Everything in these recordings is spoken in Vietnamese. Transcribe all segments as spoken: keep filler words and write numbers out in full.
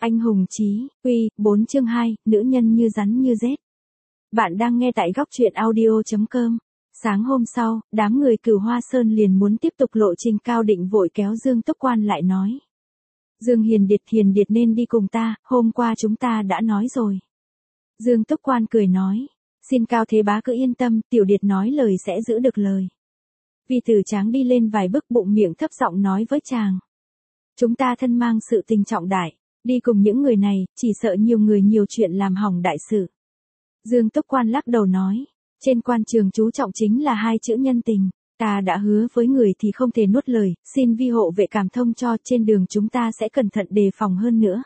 Anh hùng chí, uy, bốn chương hai, nữ nhân như rắn như rết. Bạn đang nghe tại góc truyện audio chấm com. Sáng hôm sau, đám người Cửu Hoa Sơn liền muốn tiếp tục lộ trình Cao Định vội kéo Dương Túc Quan lại nói. Dương Hiền Điệt Hiền Điệt nên đi cùng ta, hôm qua chúng ta đã nói rồi. Dương Túc Quan cười nói, xin Cao Thế Bá cứ yên tâm, Tiểu Điệt nói lời sẽ giữ được lời. Vi Tử Tráng đi lên vài bước bụng miệng thấp giọng nói với chàng. Chúng ta thân mang sự tình trọng đại, đi cùng những người này, chỉ sợ nhiều người nhiều chuyện làm hỏng đại sự. Dương Túc Quan lắc đầu nói, trên quan trường chú trọng chính là hai chữ nhân tình, ta đã hứa với người thì không thể nuốt lời, xin Vi hộ vệ cảm thông cho, trên đường chúng ta sẽ cẩn thận đề phòng hơn nữa.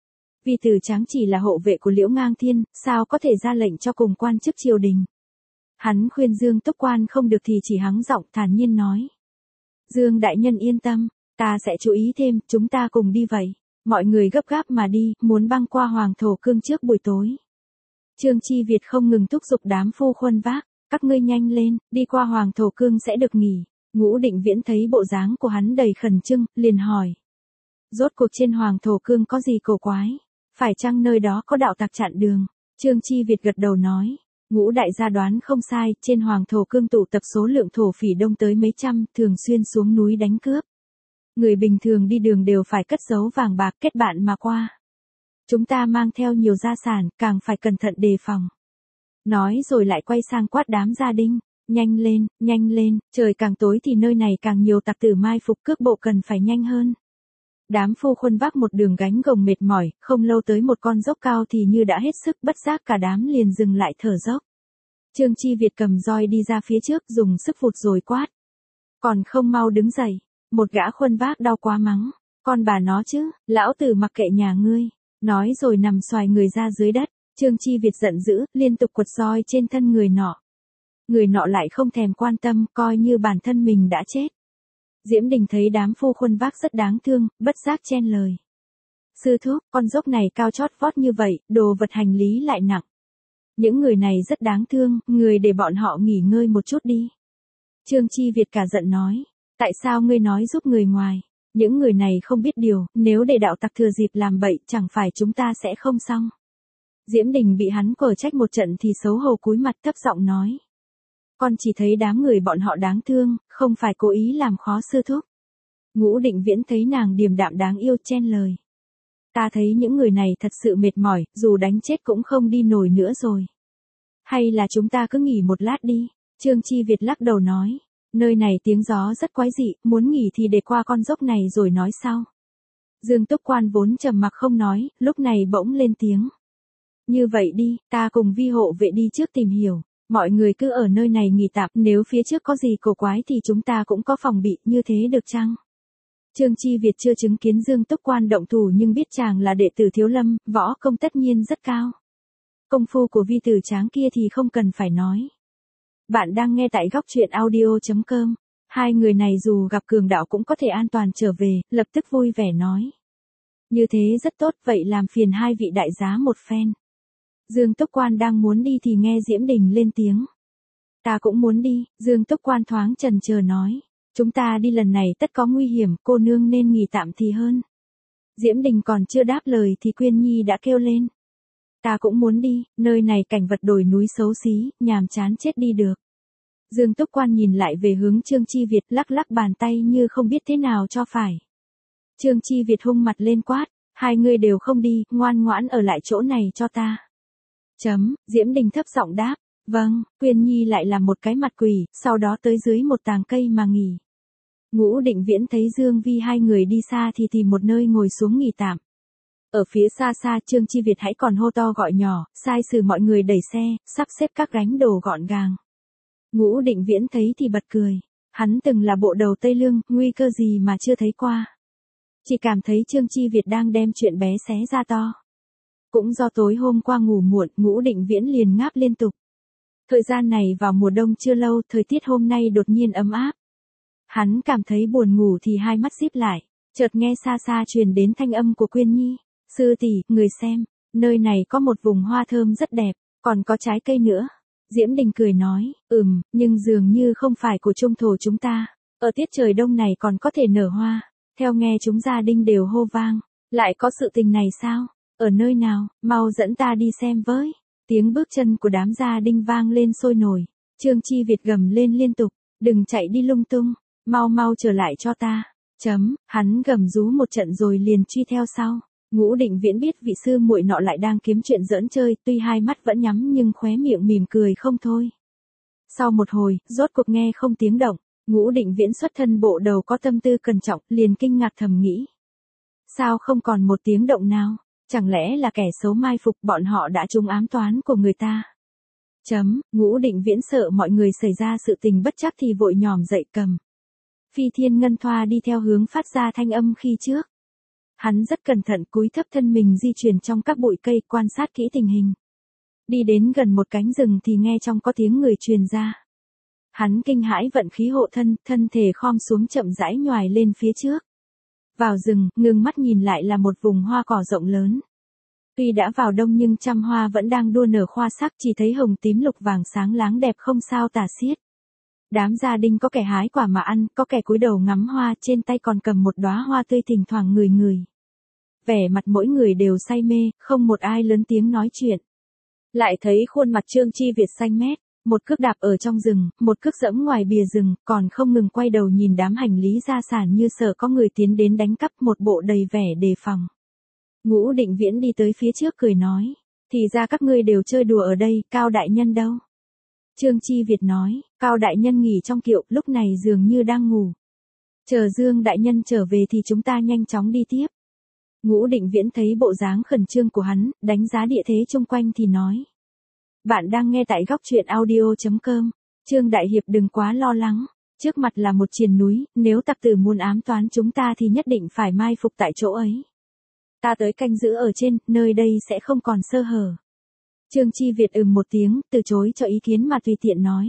Vi Tử Tráng chỉ là hộ vệ của Liễu Ngang Thiên, sao có thể ra lệnh cho cùng quan chức triều đình. Hắn khuyên Dương Túc Quan không được thì chỉ hắng giọng thản nhiên nói. Dương đại nhân yên tâm, ta sẽ chú ý thêm, chúng ta cùng đi vậy. Mọi người gấp gáp mà đi, muốn băng qua Hoàng Thổ Cương trước buổi tối. Trương Chi Việt không ngừng thúc giục đám phu khuân vác, các ngươi nhanh lên, đi qua Hoàng Thổ Cương sẽ được nghỉ. Ngũ Định Viễn thấy bộ dáng của hắn đầy khẩn trương, liền hỏi. Rốt cuộc trên Hoàng Thổ Cương có gì cổ quái? Phải chăng nơi đó có đạo tặc chặn đường? Trương Chi Việt gật đầu nói. Ngũ đại gia đoán không sai, trên Hoàng Thổ Cương tụ tập số lượng thổ phỉ đông tới mấy trăm, thường xuyên xuống núi đánh cướp. Người bình thường đi đường đều phải cất giấu vàng bạc kết bạn mà qua. Chúng ta mang theo nhiều gia sản, càng phải cẩn thận đề phòng. Nói rồi lại quay sang quát đám gia đình, nhanh lên, nhanh lên, trời càng tối thì nơi này càng nhiều tặc tử mai phục cướp bộ cần phải nhanh hơn. Đám phu khuân vác một đường gánh gồng mệt mỏi, không lâu tới một con dốc cao thì như đã hết sức, bất giác cả đám liền dừng lại thở dốc. Trương Chi Việt cầm roi đi ra phía trước dùng sức vụt rồi quát. Còn không mau đứng dậy. Một gã khuân vác đau quá mắng, con bà nó chứ, lão tử mặc kệ nhà ngươi, nói rồi nằm xoài người ra dưới đất. Trương Chi Việt giận dữ, liên tục quật roi trên thân người nọ. Người nọ lại không thèm quan tâm, coi như bản thân mình đã chết. Diễm Đình thấy đám phu khuân vác rất đáng thương, bất giác chen lời. Sư thúc, con dốc này cao chót vót như vậy, đồ vật hành lý lại nặng. Những người này rất đáng thương, người để bọn họ nghỉ ngơi một chút đi. Trương Chi Việt cả giận nói. Tại sao ngươi nói giúp người ngoài? Những người này không biết điều, nếu để đạo tặc thừa dịp làm bậy, chẳng phải chúng ta sẽ không xong. Diễm Đình bị hắn cờ trách một trận thì xấu hổ cúi mặt thấp giọng nói. Con chỉ thấy đám người bọn họ đáng thương, không phải cố ý làm khó sư thúc. Ngũ Định Viễn thấy nàng điềm đạm đáng yêu chen lời. Ta thấy những người này thật sự mệt mỏi, dù đánh chết cũng không đi nổi nữa rồi. Hay là chúng ta cứ nghỉ một lát đi, Trương Chi Việt lắc đầu nói. Nơi này tiếng gió rất quái dị, muốn nghỉ thì để qua con dốc này rồi nói sau. Dương Túc Quan vốn trầm mặc không nói, lúc này bỗng lên tiếng. Như vậy đi, ta cùng Vi hộ vệ đi trước tìm hiểu, mọi người cứ ở nơi này nghỉ tạm, nếu phía trước có gì cổ quái thì chúng ta cũng có phòng bị, như thế được chăng? Trương Chi Việt chưa chứng kiến Dương Túc Quan động thủ nhưng biết chàng là đệ tử Thiếu Lâm, võ công tất nhiên rất cao. Công phu của Vi Tử Tráng kia thì không cần phải nói. Bạn đang nghe tại góc truyện audio chấm com. Hai người này dù gặp cường đạo cũng có thể an toàn trở về, lập tức vui vẻ nói. Như thế rất tốt, vậy làm phiền hai vị đại giá một phen. Dương Túc Quan đang muốn đi thì nghe Diễm Đình lên tiếng. Ta cũng muốn đi, Dương Túc Quan thoáng chần chờ nói. Chúng ta đi lần này tất có nguy hiểm, cô nương nên nghỉ tạm thì hơn. Diễm Đình còn chưa đáp lời thì Quyên Nhi đã kêu lên. Ta cũng muốn đi, nơi này cảnh vật đồi núi xấu xí, nhàm chán chết đi được. Dương Túc Quan nhìn lại về hướng Trương Chi Việt lắc lắc bàn tay như không biết thế nào cho phải. Trương Chi Việt hung mặt lên quát, hai người đều không đi, ngoan ngoãn ở lại chỗ này cho ta. Chấm, Diễm Đình thấp giọng đáp, vâng, Quyên Nhi lại làm một cái mặt quỷ, sau đó tới dưới một tàng cây mà nghỉ. Ngũ Định Viễn thấy Dương Vi hai người đi xa thì tìm một nơi ngồi xuống nghỉ tạm. Ở phía xa xa Trương Chi Việt hãy còn hô to gọi nhỏ, sai sử mọi người đẩy xe, sắp xếp các gánh đồ gọn gàng. Ngũ Định Viễn thấy thì bật cười, hắn từng là bộ đầu Tây Lương, nguy cơ gì mà chưa thấy qua. Chỉ cảm thấy Trương Chi Việt đang đem chuyện bé xé ra to. Cũng do tối hôm qua ngủ muộn, Ngũ Định Viễn liền ngáp liên tục. Thời gian này vào mùa đông chưa lâu, thời tiết hôm nay đột nhiên ấm áp. Hắn cảm thấy buồn ngủ thì hai mắt díp lại, chợt nghe xa xa truyền đến thanh âm của Quyên Nhi. Sư tỷ, người xem, nơi này có một vùng hoa thơm rất đẹp, còn có trái cây nữa. Diễm Đình cười nói, ừm, nhưng dường như không phải của trung thổ chúng ta. Ở tiết trời đông này còn có thể nở hoa. Theo nghe chúng gia đình đều hô vang. Lại có sự tình này sao? Ở nơi nào, mau dẫn ta đi xem với. Tiếng bước chân của đám gia đình vang lên sôi nổi. Trương Chi Việt gầm lên liên tục, đừng chạy đi lung tung, mau mau trở lại cho ta. Chấm, hắn gầm rú một trận rồi liền truy theo sau. Ngũ Định Viễn biết vị sư muội nọ lại đang kiếm chuyện giỡn chơi, tuy hai mắt vẫn nhắm nhưng khóe miệng mỉm cười không thôi. Sau một hồi, rốt cuộc nghe không tiếng động, Ngũ Định Viễn xuất thân bộ đầu có tâm tư cẩn trọng, liền kinh ngạc thầm nghĩ. Sao không còn một tiếng động nào? Chẳng lẽ là kẻ xấu mai phục bọn họ đã trúng ám toán của người ta? Chấm, Ngũ Định Viễn sợ mọi người xảy ra sự tình bất trắc thì vội nhòm dậy cầm Phi Thiên Ngân Thoa đi theo hướng phát ra thanh âm khi trước. Hắn rất cẩn thận cúi thấp thân mình di chuyển trong các bụi cây quan sát kỹ tình hình. Đi đến gần một cánh rừng thì nghe trong có tiếng người truyền ra. Hắn kinh hãi vận khí hộ thân, thân thể khom xuống chậm rãi nhoài lên phía trước. Vào rừng, ngưng mắt nhìn lại là một vùng hoa cỏ rộng lớn. Tuy đã vào đông nhưng trăm hoa vẫn đang đua nở khoa sắc, chỉ thấy hồng tím lục vàng sáng láng đẹp không sao tả xiết. Đám gia đình có kẻ hái quả mà ăn, có kẻ cúi đầu ngắm hoa, trên tay còn cầm một đóa hoa tươi thỉnh thoảng ngửi ngửi. Vẻ mặt mỗi người đều say mê, không một ai lớn tiếng nói chuyện. Lại thấy khuôn mặt Trương Chi Việt xanh mét, một cước đạp ở trong rừng, một cước giẫm ngoài bìa rừng, còn không ngừng quay đầu nhìn đám hành lý gia sản như sợ có người tiến đến đánh cắp, một bộ đầy vẻ đề phòng. Ngũ Định Viễn đi tới phía trước cười nói, thì ra các ngươi đều chơi đùa ở đây, Cao đại nhân đâu? Trương Chi Việt nói, Cao đại nhân nghỉ trong kiệu, lúc này dường như đang ngủ. Chờ Dương đại nhân trở về thì chúng ta nhanh chóng đi tiếp. Ngũ Định Viễn thấy bộ dáng khẩn trương của hắn, đánh giá địa thế chung quanh thì nói. Bạn đang nghe tại góc truyện audio chấm com. Trương Đại Hiệp đừng quá lo lắng. Trước mặt là một triền núi, nếu tặc tử muốn ám toán chúng ta thì nhất định phải mai phục tại chỗ ấy. Ta tới canh giữ ở trên, nơi đây sẽ không còn sơ hở. Trương Chi Việt ừm một tiếng, từ chối cho ý kiến mà tùy tiện nói.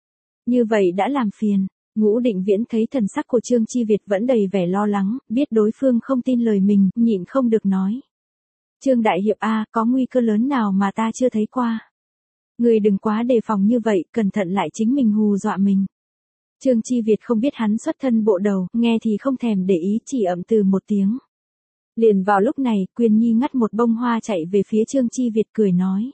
Như vậy đã làm phiền. Ngũ Định Viễn thấy thần sắc của Trương Chi Việt vẫn đầy vẻ lo lắng, biết đối phương không tin lời mình, nhịn không được nói. Trương Đại Hiệp a, có nguy cơ lớn nào mà ta chưa thấy qua. Người đừng quá đề phòng như vậy, cẩn thận lại chính mình hù dọa mình. Trương Chi Việt không biết hắn xuất thân bộ đầu, nghe thì không thèm để ý, chỉ ậm từ một tiếng. Liền vào lúc này, Quyên Nhi ngắt một bông hoa chạy về phía Trương Chi Việt cười nói.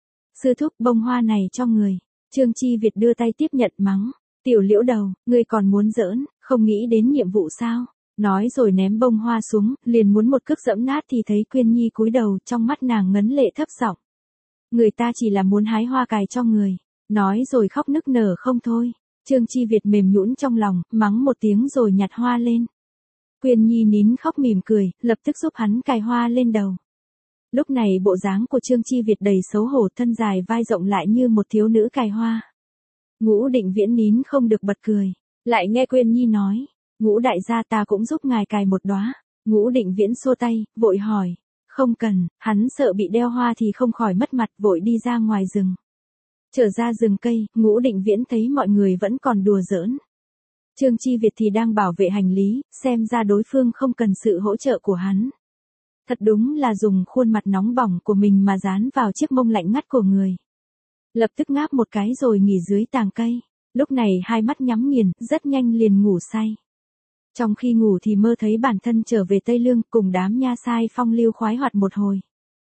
Sư thúc, bông hoa này cho người. Trương Chi Việt đưa tay tiếp nhận mắng. Tiểu Liễu đầu, ngươi còn muốn giỡn, không nghĩ đến nhiệm vụ sao? Nói rồi ném bông hoa xuống, liền muốn một cước giẫm nát thì thấy Quyên Nhi cúi đầu, trong mắt nàng ngấn lệ thấp giọng. Người ta chỉ là muốn hái hoa cài cho người. Nói rồi khóc nức nở không thôi. Trương Chi Việt mềm nhũn trong lòng, mắng một tiếng rồi nhặt hoa lên. Quyên Nhi nín khóc mỉm cười, lập tức giúp hắn cài hoa lên đầu. Lúc này bộ dáng của Trương Chi Việt đầy xấu hổ, thân dài vai rộng lại như một thiếu nữ cài hoa. Ngũ Định Viễn nín không được bật cười. Lại nghe Quyên Nhi nói, Ngũ đại gia ta cũng giúp ngài cài một đóa. Ngũ Định Viễn xua tay, vội hỏi. Không cần, hắn sợ bị đeo hoa thì không khỏi mất mặt, vội đi ra ngoài rừng. Trở ra rừng cây, Ngũ Định Viễn thấy mọi người vẫn còn đùa giỡn. Trương Chi Việt thì đang bảo vệ hành lý, xem ra đối phương không cần sự hỗ trợ của hắn. Thật đúng là dùng khuôn mặt nóng bỏng của mình mà dán vào chiếc mông lạnh ngắt của người. Lập tức ngáp một cái rồi nghỉ dưới tàng cây. Lúc này hai mắt nhắm nghiền, rất nhanh liền ngủ say. Trong khi ngủ thì mơ thấy bản thân trở về Tây Lương cùng đám nha sai phong lưu khoái hoạt một hồi.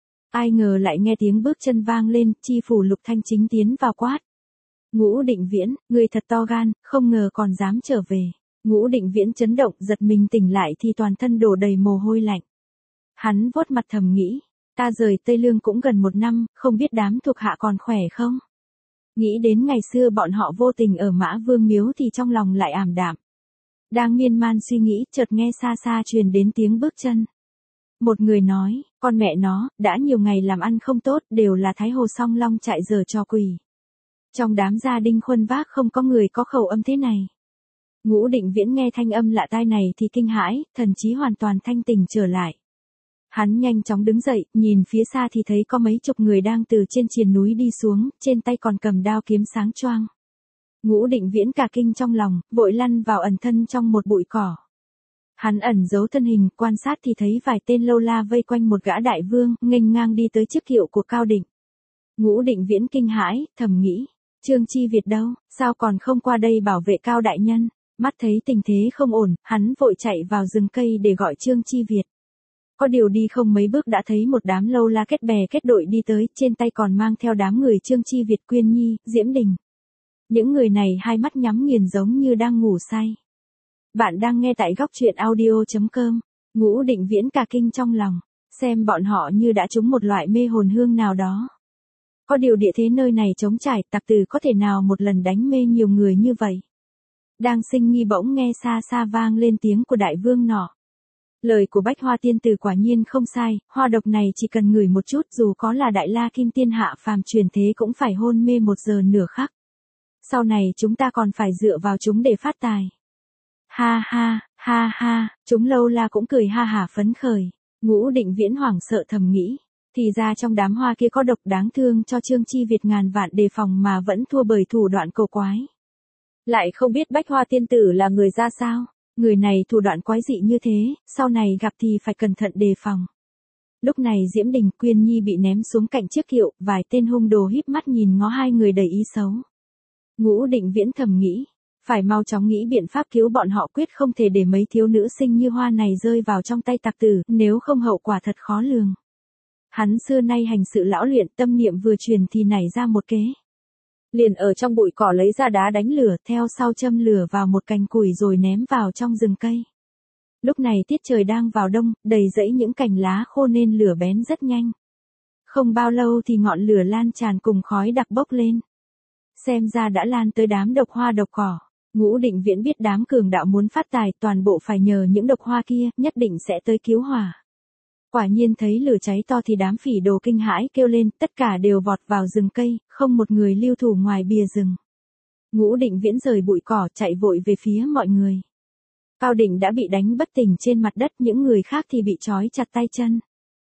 Ai ngờ lại nghe tiếng bước chân vang lên, Chi phủ Lục Thanh chính tiến vào quát. Ngũ Định Viễn, người thật to gan, không ngờ còn dám trở về. Ngũ Định Viễn chấn động, giật mình tỉnh lại thì toàn thân đổ đầy mồ hôi lạnh. Hắn vuốt mặt thầm nghĩ, ta rời Tây Lương cũng gần một năm, không biết đám thuộc hạ còn khỏe không? Nghĩ đến ngày xưa bọn họ vô tình ở Mã Vương Miếu thì trong lòng lại ảm đạm. Đang miên man suy nghĩ, chợt nghe xa xa truyền đến tiếng bước chân. Một người nói, con mẹ nó, đã nhiều ngày làm ăn không tốt, đều là Thái Hồ Song Long chạy giờ cho quỷ. Trong đám gia đình khuân vác không có người có khẩu âm thế này. Ngũ Định Viễn nghe thanh âm lạ tai này thì kinh hãi, thần trí hoàn toàn thanh tỉnh trở lại. Hắn nhanh chóng đứng dậy, nhìn phía xa thì thấy có mấy chục người đang từ trên triền núi đi xuống, trên tay còn cầm đao kiếm sáng choang. Ngũ Định Viễn cả kinh trong lòng, vội lăn vào ẩn thân trong một bụi cỏ. Hắn ẩn giấu thân hình, quan sát thì thấy vài tên lâu la vây quanh một gã đại vương, nghênh ngang đi tới chiếc kiệu của Cao Định. Ngũ Định Viễn kinh hãi, thầm nghĩ, Trương Chi Việt đâu, sao còn không qua đây bảo vệ Cao đại nhân? Mắt thấy tình thế không ổn, hắn vội chạy vào rừng cây để gọi Trương Chi Việt. Có điều đi không mấy bước đã thấy một đám lâu la kết bè kết đội đi tới, trên tay còn mang theo đám người Trương Chi Việt, Quyên Nhi, Diễm Đình. Những người này hai mắt nhắm nghiền giống như đang ngủ say. Bạn đang nghe tại góc truyện audio.com. Ngũ Định Viễn cả kinh trong lòng, xem bọn họ như đã trúng một loại mê hồn hương nào đó. Có điều địa thế nơi này trống trải, tặc tử có thể nào một lần đánh mê nhiều người như vậy. Đang sinh nghi bỗng nghe xa xa vang lên tiếng của đại vương nọ. Lời của Bách Hoa Tiên Tử quả nhiên không sai, hoa độc này chỉ cần ngửi một chút dù có là đại la kim tiên hạ phàm truyền thế cũng phải hôn mê một giờ nửa khắc. Sau này chúng ta còn phải dựa vào chúng để phát tài. Ha ha, ha ha, chúng lâu la cũng cười ha hả phấn khởi. Ngũ Định Viễn hoảng sợ thầm nghĩ, thì ra trong đám hoa kia có độc đáng thương cho Trương Chi Việt ngàn vạn đề phòng mà vẫn thua bởi thủ đoạn cầu quái. Lại không biết Bách Hoa Tiên Tử là người ra sao, người này thủ đoạn quái dị như thế, sau này gặp thì phải cẩn thận đề phòng. Lúc này Diễm Đình, Quyên Nhi bị ném xuống cạnh chiếc kiệu, vài tên hung đồ híp mắt nhìn ngó hai người đầy ý xấu. Ngũ Định Viễn thầm nghĩ, phải mau chóng nghĩ biện pháp cứu bọn họ, quyết không thể để mấy thiếu nữ xinh như hoa này rơi vào trong tay tặc tử, nếu không hậu quả thật khó lường. Hắn xưa nay hành sự lão luyện, tâm niệm vừa truyền thì nảy ra một kế. Liền ở trong bụi cỏ lấy ra đá đánh lửa, theo sau châm lửa vào một cành củi rồi ném vào trong rừng cây. Lúc này tiết trời đang vào đông, đầy rẫy những cành lá khô nên lửa bén rất nhanh. Không bao lâu thì ngọn lửa lan tràn cùng khói đặc bốc lên. Xem ra đã lan tới đám độc hoa độc cỏ. Ngũ Định Viễn biết đám cường đạo muốn phát tài, toàn bộ phải nhờ những độc hoa kia, nhất định sẽ tới cứu hỏa. Quả nhiên thấy lửa cháy to thì đám phỉ đồ kinh hãi kêu lên, tất cả đều vọt vào rừng cây, không một người lưu thủ ngoài bìa rừng. Ngũ Định Viễn rời bụi cỏ chạy vội về phía mọi người. Cao Định đã bị đánh bất tỉnh trên mặt đất, những người khác thì bị trói chặt tay chân.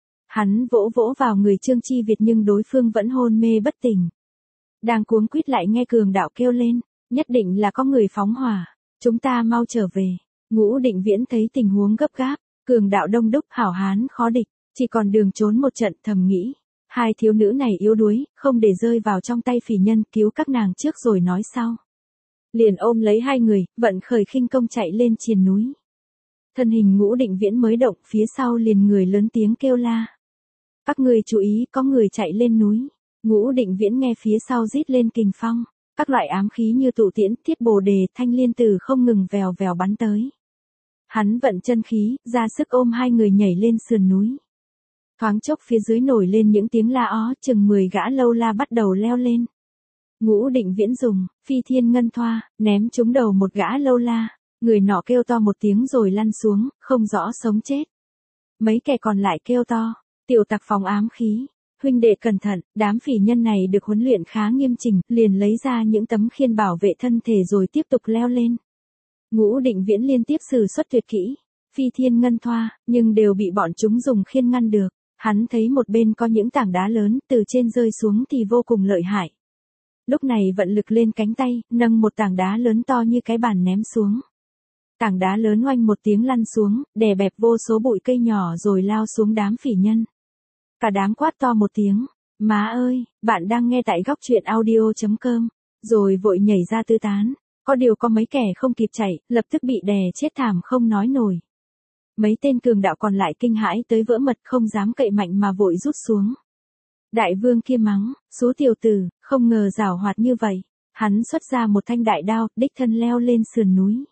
Hắn vỗ vỗ vào người Trương Chi Việt nhưng đối phương vẫn hôn mê bất tỉnh. Đang cuống quýt lại nghe cường đạo kêu lên, nhất định là có người phóng hỏa, chúng ta mau trở về. Ngũ Định Viễn thấy tình huống gấp gáp, cường đạo đông đúc, hảo hán khó địch, chỉ còn đường trốn một trận, thầm nghĩ, hai thiếu nữ này yếu đuối, không để rơi vào trong tay phỉ nhân, cứu các nàng trước rồi nói sau. Liền ôm lấy hai người, vận khởi khinh công chạy lên triền núi. Thân hình Ngũ Định Viễn mới động, phía sau liền người lớn tiếng kêu la. Các người chú ý, có người chạy lên núi. Ngũ Định Viễn nghe phía sau rít lên kình phong, các loại ám khí như tụ tiễn, thiết bồ đề, thanh liên tử không ngừng vèo vèo bắn tới. Hắn vận chân khí, ra sức ôm hai người nhảy lên sườn núi. Thoáng chốc phía dưới nổi lên những tiếng la ó, chừng mười gã lâu la bắt đầu leo lên. Ngũ Định Viễn dùng phi thiên ngân thoa, ném trúng đầu một gã lâu la, người nọ kêu to một tiếng rồi lăn xuống, không rõ sống chết. Mấy kẻ còn lại kêu to, tiểu tặc phóng ám khí. Huynh đệ cẩn thận, đám phỉ nhân này được huấn luyện khá nghiêm chỉnh, liền lấy ra những tấm khiên bảo vệ thân thể rồi tiếp tục leo lên. Ngũ Định Viễn liên tiếp sử xuất tuyệt kỹ, phi thiên ngân thoa, nhưng đều bị bọn chúng dùng khiên ngăn được. Hắn thấy một bên có những tảng đá lớn, từ trên rơi xuống thì vô cùng lợi hại. Lúc này vận lực lên cánh tay, nâng một tảng đá lớn to như cái bàn ném xuống. Tảng đá lớn oanh một tiếng lăn xuống, đè bẹp vô số bụi cây nhỏ rồi lao xuống đám phỉ nhân. Cả đám quát to một tiếng, má ơi, bạn đang nghe tại góc truyện audio.com, rồi vội nhảy ra tứ tán. Có điều có mấy kẻ không kịp chạy, lập tức bị đè chết thảm không nói nổi. Mấy tên cường đạo còn lại kinh hãi tới vỡ mật, không dám cậy mạnh mà vội rút xuống. Đại vương kia mắng, số tiểu tử, không ngờ giảo hoạt như vậy. Hắn xuất ra một thanh đại đao, đích thân leo lên sườn núi.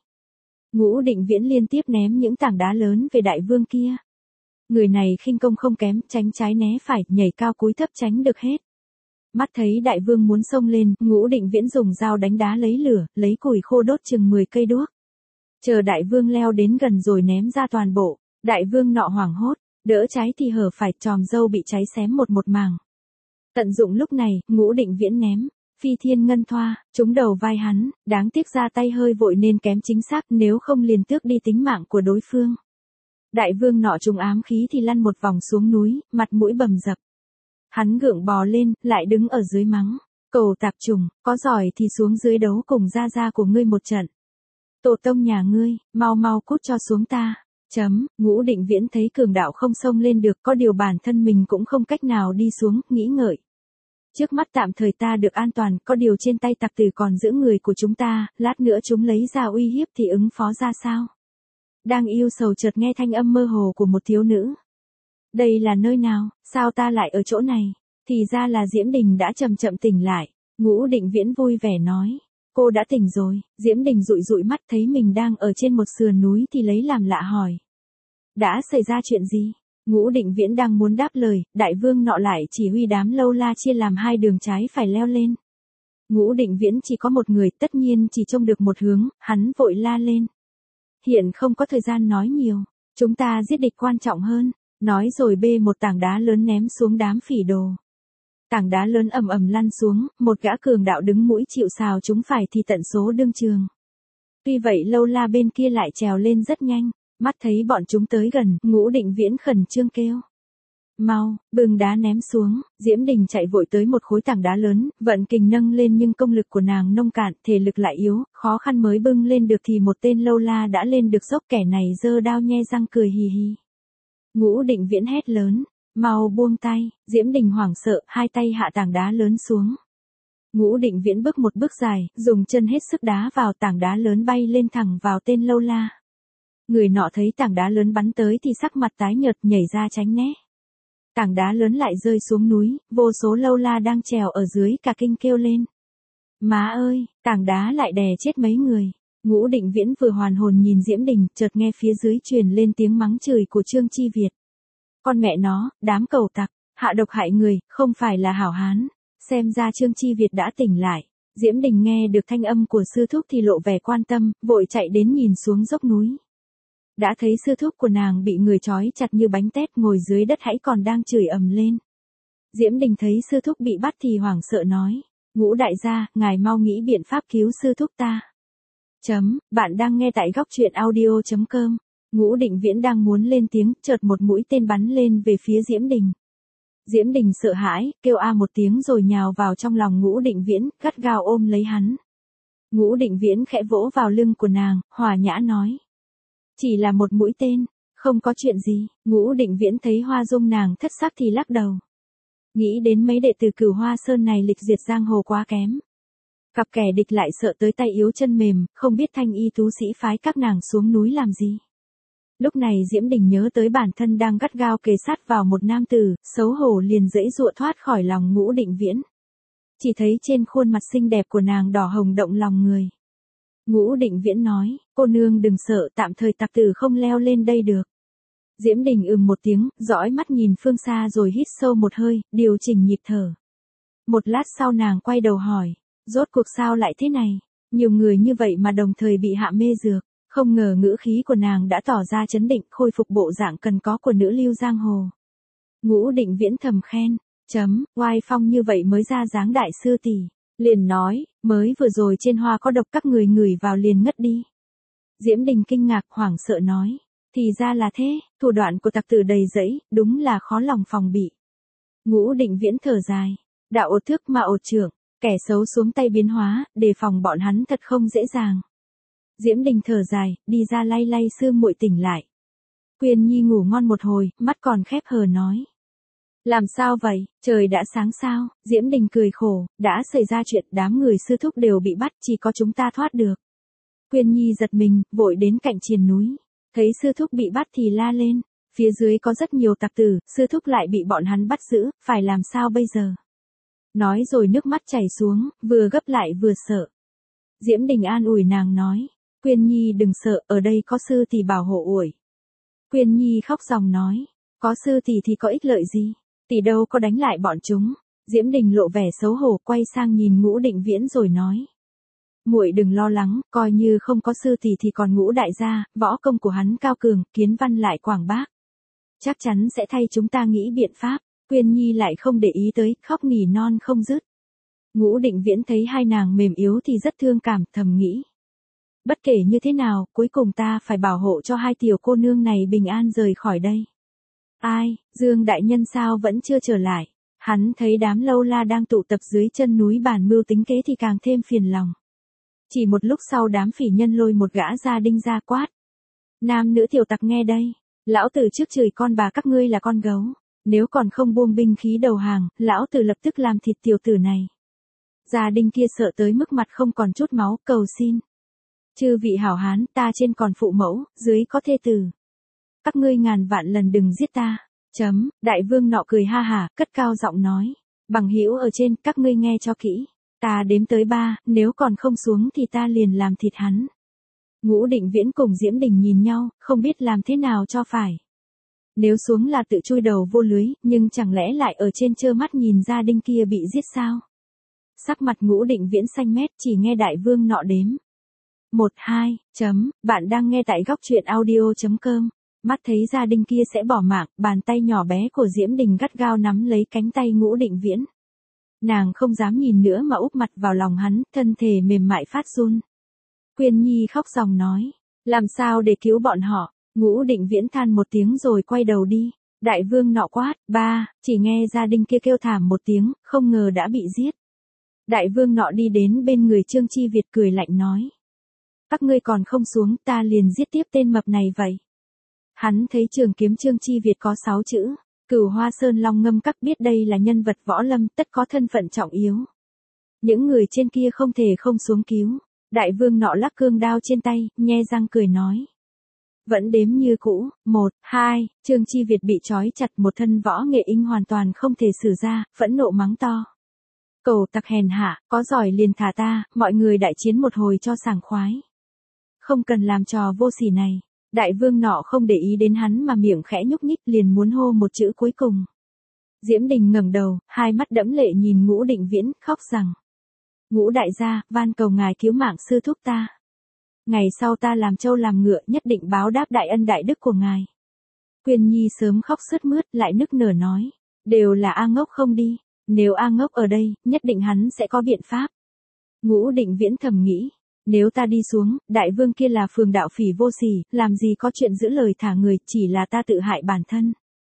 Ngũ Định Viễn liên tiếp ném những tảng đá lớn về đại vương kia. Người này khinh công không kém, tránh trái né phải, nhảy cao cúi thấp tránh được hết. Mắt thấy đại vương muốn xông lên, Ngũ Định Viễn dùng dao đánh đá lấy lửa, lấy củi khô đốt chừng mười cây đuốc. Chờ đại vương leo đến gần rồi ném ra toàn bộ, đại vương nọ hoảng hốt, đỡ trái thì hở phải, tròm râu bị cháy xém một một mảng. Tận dụng lúc này, Ngũ Định Viễn ném phi thiên ngân thoa, trúng đầu vai hắn, đáng tiếc ra tay hơi vội nên kém chính xác, nếu không liền tước đi tính mạng của đối phương. Đại vương nọ trúng ám khí thì lăn một vòng xuống núi, mặt mũi bầm dập. Hắn gượng bò lên, lại đứng ở dưới mắng. Cầu tạp trùng, có giỏi thì xuống dưới đấu cùng gia gia của ngươi một trận. Tổ tông nhà ngươi, mau mau cút cho xuống ta. Chấm, Ngũ Định Viễn thấy cường đạo không xông lên được, có điều bản thân mình cũng không cách nào đi xuống, nghĩ ngợi. Trước mắt tạm thời ta được an toàn, có điều trên tay tặc tử còn giữ người của chúng ta, lát nữa chúng lấy ra uy hiếp thì ứng phó ra sao? Đang yêu sầu chợt nghe thanh âm mơ hồ của một thiếu nữ. Đây là nơi nào, sao ta lại ở chỗ này? Thì ra là Diễm Đình đã chậm chậm tỉnh lại. Ngũ Định Viễn vui vẻ nói. Cô đã tỉnh rồi. Diễm Đình dụi dụi mắt thấy mình đang ở trên một sườn núi thì lấy làm lạ hỏi. Đã xảy ra chuyện gì? Ngũ Định Viễn đang muốn đáp lời, đại vương nọ lại chỉ huy đám lâu la chia làm hai đường trái phải leo lên. Ngũ Định Viễn chỉ có một người, tất nhiên chỉ trông được một hướng, hắn vội la lên. Hiện không có thời gian nói nhiều, chúng ta giết địch quan trọng hơn. Nói rồi bê một tảng đá lớn ném xuống đám phỉ đồ. Tảng đá lớn ầm ầm lăn xuống, một gã cường đạo đứng mũi chịu sào chúng phải thì tận số đương trường. Tuy vậy lâu la bên kia lại trèo lên rất nhanh, mắt thấy bọn chúng tới gần, Ngũ Định Viễn khẩn trương kêu. Mau, bừng đá ném xuống, Diễm Đình chạy vội tới một khối tảng đá lớn, vận kình nâng lên nhưng công lực của nàng nông cạn, thể lực lại yếu, khó khăn mới bưng lên được thì một tên lâu la đã lên được dốc, kẻ này giơ đao nhe răng cười hì hì. Ngũ Định Viễn hét lớn, mau buông tay, Diễm Đình hoảng sợ, hai tay hạ tảng đá lớn xuống. Ngũ Định Viễn bước một bước dài, dùng chân hết sức đá vào, tảng đá lớn bay lên thẳng vào tên lâu la. Người nọ thấy tảng đá lớn bắn tới thì sắc mặt tái nhợt, nhảy ra tránh né. Tảng đá lớn lại rơi xuống núi, vô số lâu la đang trèo ở dưới cả kinh kêu lên. Má ơi, tảng đá lại đè chết mấy người. Ngũ Định Viễn vừa hoàn hồn nhìn Diễm Đình, chợt nghe phía dưới truyền lên tiếng mắng chửi của Trương Chi Việt. Con mẹ nó, đám cẩu tặc, hạ độc hại người, không phải là hảo hán. Xem ra Trương Chi Việt đã tỉnh lại. Diễm Đình nghe được thanh âm của sư thúc thì lộ vẻ quan tâm, vội chạy đến nhìn xuống dốc núi. Đã thấy sư thúc của nàng bị người trói chặt như bánh tét ngồi dưới đất hãy còn đang chửi ầm lên. Diễm Đình thấy sư thúc bị bắt thì hoảng sợ nói. Ngũ đại gia, ngài mau nghĩ biện pháp cứu sư thúc ta. Chấm, bạn đang nghe tại góc truyện audio chấm com. Ngũ Định Viễn đang muốn lên tiếng, chợt một mũi tên bắn lên về phía Diễm Đình. Diễm Đình sợ hãi, kêu a một tiếng rồi nhào vào trong lòng Ngũ Định Viễn, gắt gao ôm lấy hắn. Ngũ Định Viễn khẽ vỗ vào lưng của nàng, hòa nhã nói. Chỉ là một mũi tên, không có chuyện gì. Ngũ Định Viễn thấy Hoa Dung nàng thất sắc thì lắc đầu. Nghĩ đến mấy đệ tử Cửu Hoa Sơn này lịch diệt giang hồ quá kém. Cặp kẻ địch lại sợ tới tay yếu chân mềm, không biết thanh y tú sĩ phái các nàng xuống núi làm gì. Lúc này Diễm Đình nhớ tới bản thân đang gắt gao kề sát vào một nam tử, xấu hổ liền dãy dụa thoát khỏi lòng Ngũ Định Viễn. Chỉ thấy trên khuôn mặt xinh đẹp của nàng đỏ hồng động lòng người. Ngũ Định Viễn nói, cô nương đừng sợ, tạm thời tặc tử không leo lên đây được. Diễm Đình ừm một tiếng, dõi mắt nhìn phương xa rồi hít sâu một hơi, điều chỉnh nhịp thở. Một lát sau nàng quay đầu hỏi, rốt cuộc sao lại thế này? Nhiều người như vậy mà đồng thời bị hạ mê dược, không ngờ ngữ khí của nàng đã tỏ ra chấn định, khôi phục bộ dạng cần có của nữ lưu giang hồ. Ngũ Định Viễn thầm khen, chấm, oai phong như vậy mới ra dáng đại sư tỷ. Liền nói, mới vừa rồi trên hoa có độc các người ngửi vào liền ngất đi. Diễm Đình kinh ngạc hoảng sợ nói, thì ra là thế, thủ đoạn của tặc tử đầy rẫy, đúng là khó lòng phòng bị. Ngũ Định Viễn thở dài, đạo ột thức mà ột trưởng, kẻ xấu xuống tay biến hóa, đề phòng bọn hắn thật không dễ dàng. Diễm Đình thở dài, đi ra lay lay sương muội tỉnh lại. Quyên Nhi ngủ ngon một hồi, mắt còn khép hờ nói. Làm sao vậy, trời đã sáng sao? Diễm Đình cười khổ, đã xảy ra chuyện, đám người sư thúc đều bị bắt, chỉ có chúng ta thoát được. Quyên Nhi giật mình, vội đến cạnh triền núi. Thấy sư thúc bị bắt thì la lên, phía dưới có rất nhiều tặc tử, sư thúc lại bị bọn hắn bắt giữ, phải làm sao bây giờ? Nói rồi nước mắt chảy xuống, vừa gấp lại vừa sợ. Diễm Đình an ủi nàng nói, Quyên Nhi đừng sợ, ở đây có sư tỷ bảo hộ ủi. Quyên Nhi khóc ròng nói, có sư tỷ thì có ích lợi gì? Tỷ đâu có đánh lại bọn chúng. Diễm Đình lộ vẻ xấu hổ, quay sang nhìn Ngũ Định Viễn rồi nói. Muội đừng lo lắng, coi như không có sư tỷ thì còn Ngũ đại gia, võ công của hắn cao cường, kiến văn lại quảng bác. Chắc chắn sẽ thay chúng ta nghĩ biện pháp. Quyên Nhi lại không để ý tới, khóc nỉ non không dứt. Ngũ Định Viễn thấy hai nàng mềm yếu thì rất thương cảm, thầm nghĩ. Bất kể như thế nào, cuối cùng ta phải bảo hộ cho hai tiểu cô nương này bình an rời khỏi đây. Ai, Dương đại nhân sao vẫn chưa trở lại? Hắn thấy đám lâu la đang tụ tập dưới chân núi bàn mưu tính kế thì càng thêm phiền lòng. Chỉ một lúc sau đám phỉ nhân lôi một gã gia đinh ra quát. Nam nữ tiểu tặc nghe đây, lão tử trước chửi con bà các ngươi là con gấu. Nếu còn không buông binh khí đầu hàng, lão tử lập tức làm thịt tiểu tử này. Gia đinh kia sợ tới mức mặt không còn chút máu, cầu xin. Chư vị hảo hán, ta trên còn phụ mẫu, dưới có thê tử. Các ngươi ngàn vạn lần đừng giết ta. Chấm, đại vương nọ cười ha hả, cất cao giọng nói. Bằng hữu ở trên, các ngươi nghe cho kỹ. Ta đếm tới ba, nếu còn không xuống thì ta liền làm thịt hắn. Ngũ Định Viễn cùng Diễm Đình nhìn nhau, không biết làm thế nào cho phải. Nếu xuống là tự chui đầu vô lưới, nhưng chẳng lẽ lại ở trên trơ mắt nhìn gia đình kia bị giết sao? Sắc mặt Ngũ Định Viễn xanh mét, chỉ nghe đại vương nọ đếm. Một, hai, chấm, bạn đang nghe tại góc truyện audio.com. Mắt thấy gia đình kia sẽ bỏ mạng, bàn tay nhỏ bé của Diễm Đình gắt gao nắm lấy cánh tay Ngũ Định Viễn. Nàng không dám nhìn nữa mà úp mặt vào lòng hắn, thân thể mềm mại phát run. Quyên Nhi khóc ròng nói, làm sao để cứu bọn họ? Ngũ Định Viễn than một tiếng rồi quay đầu đi. Đại vương nọ quát, ba, chỉ nghe gia đình kia kêu thảm một tiếng, không ngờ đã bị giết. Đại vương nọ đi đến bên người Trương Chi Việt cười lạnh nói. Các ngươi còn không xuống, ta liền giết tiếp tên mập này vậy. Hắn thấy trường kiếm Trương Chi Việt có sáu chữ, Cửu Hoa Sơn Long Ngâm Các, biết đây là nhân vật võ lâm, tất có thân phận trọng yếu. Những người trên kia không thể không xuống cứu. Đại vương nọ lắc cương đao trên tay, nhe răng cười nói. Vẫn đếm như cũ, một, hai, Trương Chi Việt bị trói chặt, một thân võ nghệ inh hoàn toàn không thể sử ra, phẫn nộ mắng to. Cầu tặc hèn hạ, có giỏi liền thả ta, mọi người đại chiến một hồi cho sảng khoái. Không cần làm trò vô sỉ này. Đại vương nọ không để ý đến hắn mà miệng khẽ nhúc nhích, liền muốn hô một chữ cuối cùng. Diễm Đình ngẩng đầu, hai mắt đẫm lệ nhìn Ngũ Định Viễn, khóc rằng. Ngũ đại gia, van cầu ngài cứu mạng sư thúc ta. Ngày sau ta làm trâu làm ngựa, nhất định báo đáp đại ân đại đức của ngài. Quyên Nhi sớm khóc sướt mướt, lại nức nở nói. Đều là A Ngốc không đi. Nếu A Ngốc ở đây, nhất định hắn sẽ có biện pháp. Ngũ Định Viễn thầm nghĩ. Nếu ta đi xuống, đại vương kia là phường đạo phỉ vô sỉ, làm gì có chuyện giữ lời thả người, chỉ là ta tự hại bản thân.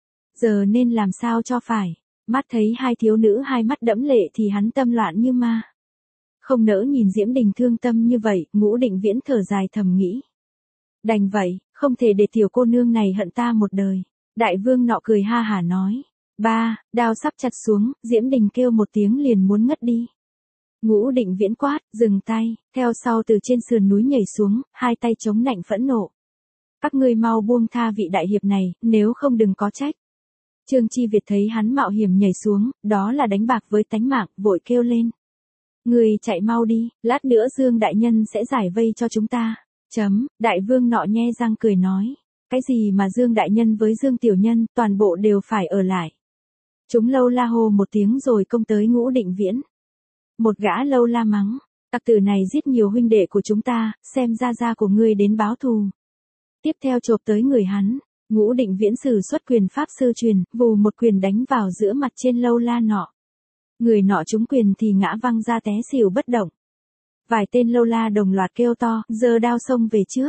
Giờ nên làm sao cho phải. Mắt thấy hai thiếu nữ hai mắt đẫm lệ thì hắn tâm loạn như ma. Không nỡ nhìn Diễm Đình thương tâm như vậy, Ngũ Định Viễn thở dài thầm nghĩ. Đành vậy, không thể để tiểu cô nương này hận ta một đời. Đại vương nọ cười ha hả nói. Ba, đao sắp chặt xuống, Diễm Đình kêu một tiếng liền muốn ngất đi. Ngũ Định Viễn quát, dừng tay, theo sau từ trên sườn núi nhảy xuống, hai tay chống nạnh phẫn nộ. Các ngươi mau buông tha vị đại hiệp này, nếu không đừng có trách. Trương Chi Việt thấy hắn mạo hiểm nhảy xuống, đó là đánh bạc với tánh mạng, vội kêu lên. Người chạy mau đi, lát nữa Dương đại nhân sẽ giải vây cho chúng ta. Chấm, đại vương nọ nhe răng cười nói. Cái gì mà Dương đại nhân với Dương tiểu nhân, toàn bộ đều phải ở lại. Chúng lâu la hô một tiếng rồi công tới Ngũ Định Viễn. Một gã lâu la mắng, tặc tử này giết nhiều huynh đệ của chúng ta, xem ra ra của ngươi đến báo thù. Tiếp theo chộp tới người hắn, Ngũ Định Viễn sử xuất quyền pháp sư truyền, vù một quyền đánh vào giữa mặt trên lâu la nọ. Người nọ trúng quyền thì ngã văng ra té xỉu bất động. Vài tên lâu la đồng loạt kêu to, giơ đao xông về trước.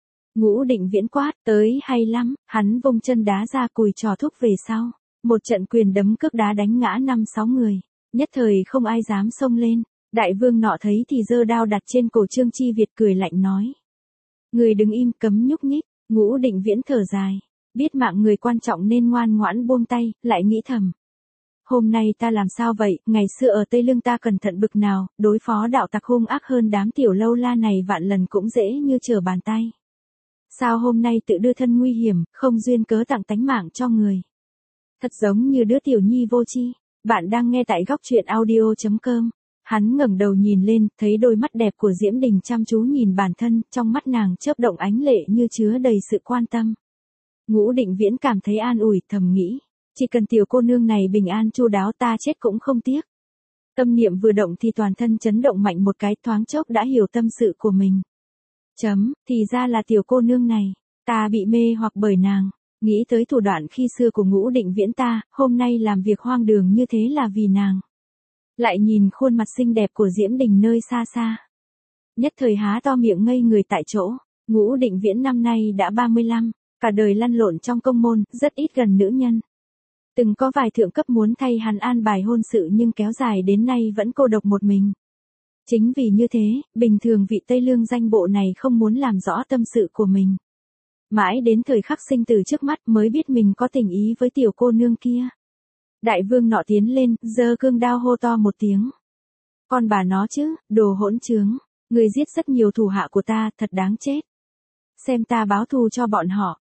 Ngũ Định Viễn quát, tới hay lắm, hắn vung chân đá ra cùi trò thúc về sau. Một trận quyền đấm cước đá đánh ngã năm sáu người. Nhất thời không ai dám xông lên. Đại vương nọ thấy thì giơ đao đặt trên cổ Trương Chi Việt cười lạnh nói. Người đứng im, cấm nhúc nhích. Ngũ Định Viễn thở dài. Biết mạng người quan trọng nên ngoan ngoãn buông tay, lại nghĩ thầm. Hôm nay ta làm sao vậy, ngày xưa ở Tây Lương ta cẩn thận bực nào, đối phó đạo tặc hung ác hơn đám tiểu lâu la này vạn lần cũng dễ như trở bàn tay. Sao hôm nay tự đưa thân nguy hiểm, không duyên cớ tặng tánh mạng cho người. Thật giống như đứa tiểu nhi vô tri. Bạn đang nghe tại góc truyện audio.com. Hắn ngẩng đầu nhìn lên, thấy đôi mắt đẹp của Diễm Đình chăm chú nhìn bản thân, trong mắt nàng chớp động ánh lệ như chứa đầy sự quan tâm. Ngũ Định Viễn cảm thấy an ủi, thầm nghĩ. Chỉ cần tiểu cô nương này bình an chu đáo ta chết cũng không tiếc. Tâm niệm vừa động thì toàn thân chấn động mạnh một cái, thoáng chốc đã hiểu tâm sự của mình. Chấm, thì ra là tiểu cô nương này. Ta bị mê hoặc bởi nàng. Nghĩ tới thủ đoạn khi xưa của Ngũ Định Viễn ta, hôm nay làm việc hoang đường như thế là vì nàng. Lại nhìn khuôn mặt xinh đẹp của Diễm Đình nơi xa xa. Nhất thời há to miệng ngây người tại chỗ. Ngũ Định Viễn năm nay đã ba mươi lăm, cả đời lăn lộn trong công môn, rất ít gần nữ nhân. Từng có vài thượng cấp muốn thay hắn an bài hôn sự nhưng kéo dài đến nay vẫn cô độc một mình. Chính vì như thế, bình thường vị Tây Lương danh bộ này không muốn làm rõ tâm sự của mình. Mãi đến thời khắc sinh tử trước mắt mới biết mình có tình ý với tiểu cô nương kia. Đại vương nọ tiến lên, giơ cương đao hô to một tiếng. Con bà nó chứ, đồ hỗn trướng, người giết rất nhiều thủ hạ của ta, thật đáng chết. Xem ta báo thù cho bọn họ.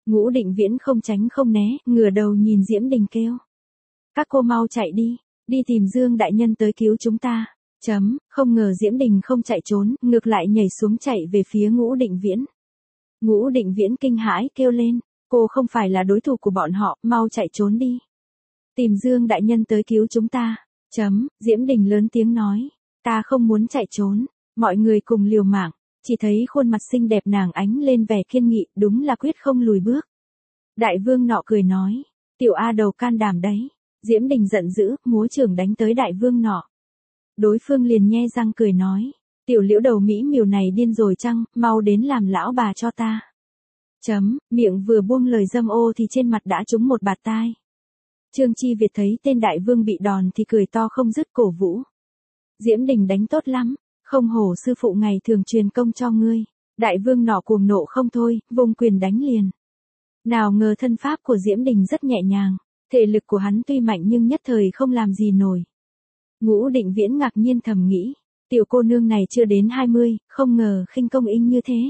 Ngũ Định Viễn không tránh không né, ngửa đầu nhìn Diễm Đình kêu. Các cô mau chạy đi, đi tìm Dương đại nhân tới cứu chúng ta. Chấm, không ngờ Diễm Đình không chạy trốn, ngược lại nhảy xuống chạy về phía Ngũ Định Viễn. Ngũ Định Viễn kinh hãi kêu lên, cô không phải là đối thủ của bọn họ, mau chạy trốn đi. Tìm Dương đại nhân tới cứu chúng ta. Chấm, Diễm Đình lớn tiếng nói, ta không muốn chạy trốn, mọi người cùng liều mạng, chỉ thấy khuôn mặt xinh đẹp nàng ánh lên vẻ kiên nghị, đúng là quyết không lùi bước. Đại vương nọ cười nói, tiểu A đầu can đảm đấy. Diễm Đình giận dữ, múa chưởng đánh tới đại vương nọ. Đối phương liền nhe răng cười nói, tiểu liễu đầu mỹ miều này điên rồi chăng, mau đến làm lão bà cho ta. Chấm, miệng vừa buông lời dâm ô thì trên mặt đã trúng một bạt tai. Trương Chi Việt thấy tên đại vương bị đòn thì cười to không dứt cổ vũ. Diễm Đình đánh tốt lắm, không hổ sư phụ ngày thường truyền công cho ngươi. Đại vương nọ cuồng nộ không thôi, vung quyền đánh liền. Nào ngờ thân pháp của Diễm Đình rất nhẹ nhàng, thể lực của hắn tuy mạnh nhưng nhất thời không làm gì nổi. Ngũ Định Viễn ngạc nhiên thầm nghĩ, tiểu cô nương này chưa đến hai mươi, không ngờ khinh công inh như thế.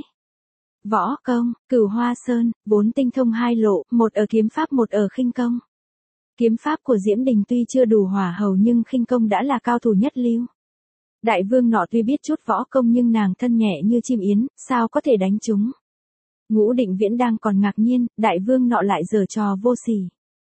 Võ công, Cửu Hoa Sơn, vốn tinh thông hai lộ, một ở kiếm pháp một ở khinh công. Kiếm pháp của Diễm Đình tuy chưa đủ hỏa hầu nhưng khinh công đã là cao thủ nhất lưu. Đại vương nọ tuy biết chút võ công nhưng nàng thân nhẹ như chim yến, sao có thể đánh chúng. Ngũ Định Viễn đang còn ngạc nhiên, đại vương nọ lại giở trò vô sỉ.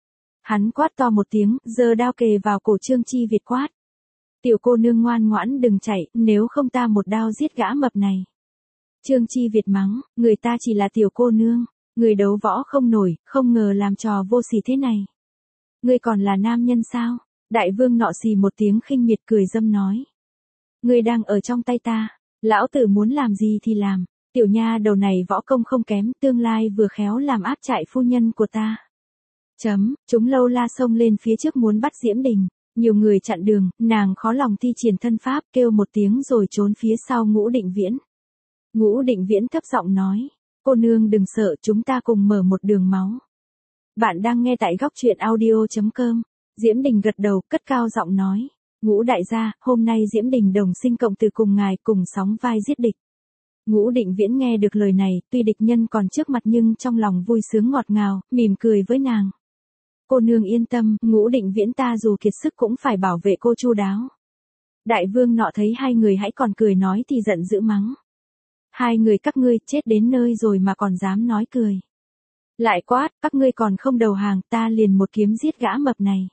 Hắn quát to một tiếng, giơ đao kề vào cổ Trương Chi Việt quát. Tiểu cô nương ngoan ngoãn đừng chạy, nếu không ta một đao giết gã mập này. Trương Chi Việt mắng, người ta chỉ là tiểu cô nương, người đấu võ không nổi, không ngờ làm trò vô sỉ thế này. Ngươi còn là nam nhân sao? Đại vương nọ xì một tiếng khinh miệt cười dâm nói. Ngươi đang ở trong tay ta, lão tử muốn làm gì thì làm, tiểu nha đầu này võ công không kém, tương lai vừa khéo làm áp trại phu nhân của ta. Chấm, chúng lâu la xông lên phía trước muốn bắt Diễm Đình, nhiều người chặn đường, nàng khó lòng thi triển thân pháp kêu một tiếng rồi trốn phía sau Ngũ Định Viễn. Ngũ Định Viễn thấp giọng nói, cô nương đừng sợ, chúng ta cùng mở một đường máu. Bạn đang nghe tại góc truyện audio chấm com. Diễm Đình gật đầu, cất cao giọng nói, Ngũ đại gia, hôm nay Diễm Đình đồng sinh cộng từ cùng ngài cùng sóng vai giết địch. Ngũ Định Viễn nghe được lời này, tuy địch nhân còn trước mặt nhưng trong lòng vui sướng ngọt ngào, mỉm cười với nàng. Cô nương yên tâm, Ngũ Định Viễn ta dù kiệt sức cũng phải bảo vệ cô chu đáo. Đại vương nọ thấy hai người hãy còn cười nói thì giận dữ mắng. Hai người các ngươi chết đến nơi rồi mà còn dám nói cười. Lại quát, các ngươi còn không đầu hàng, ta liền một kiếm giết gã mập này.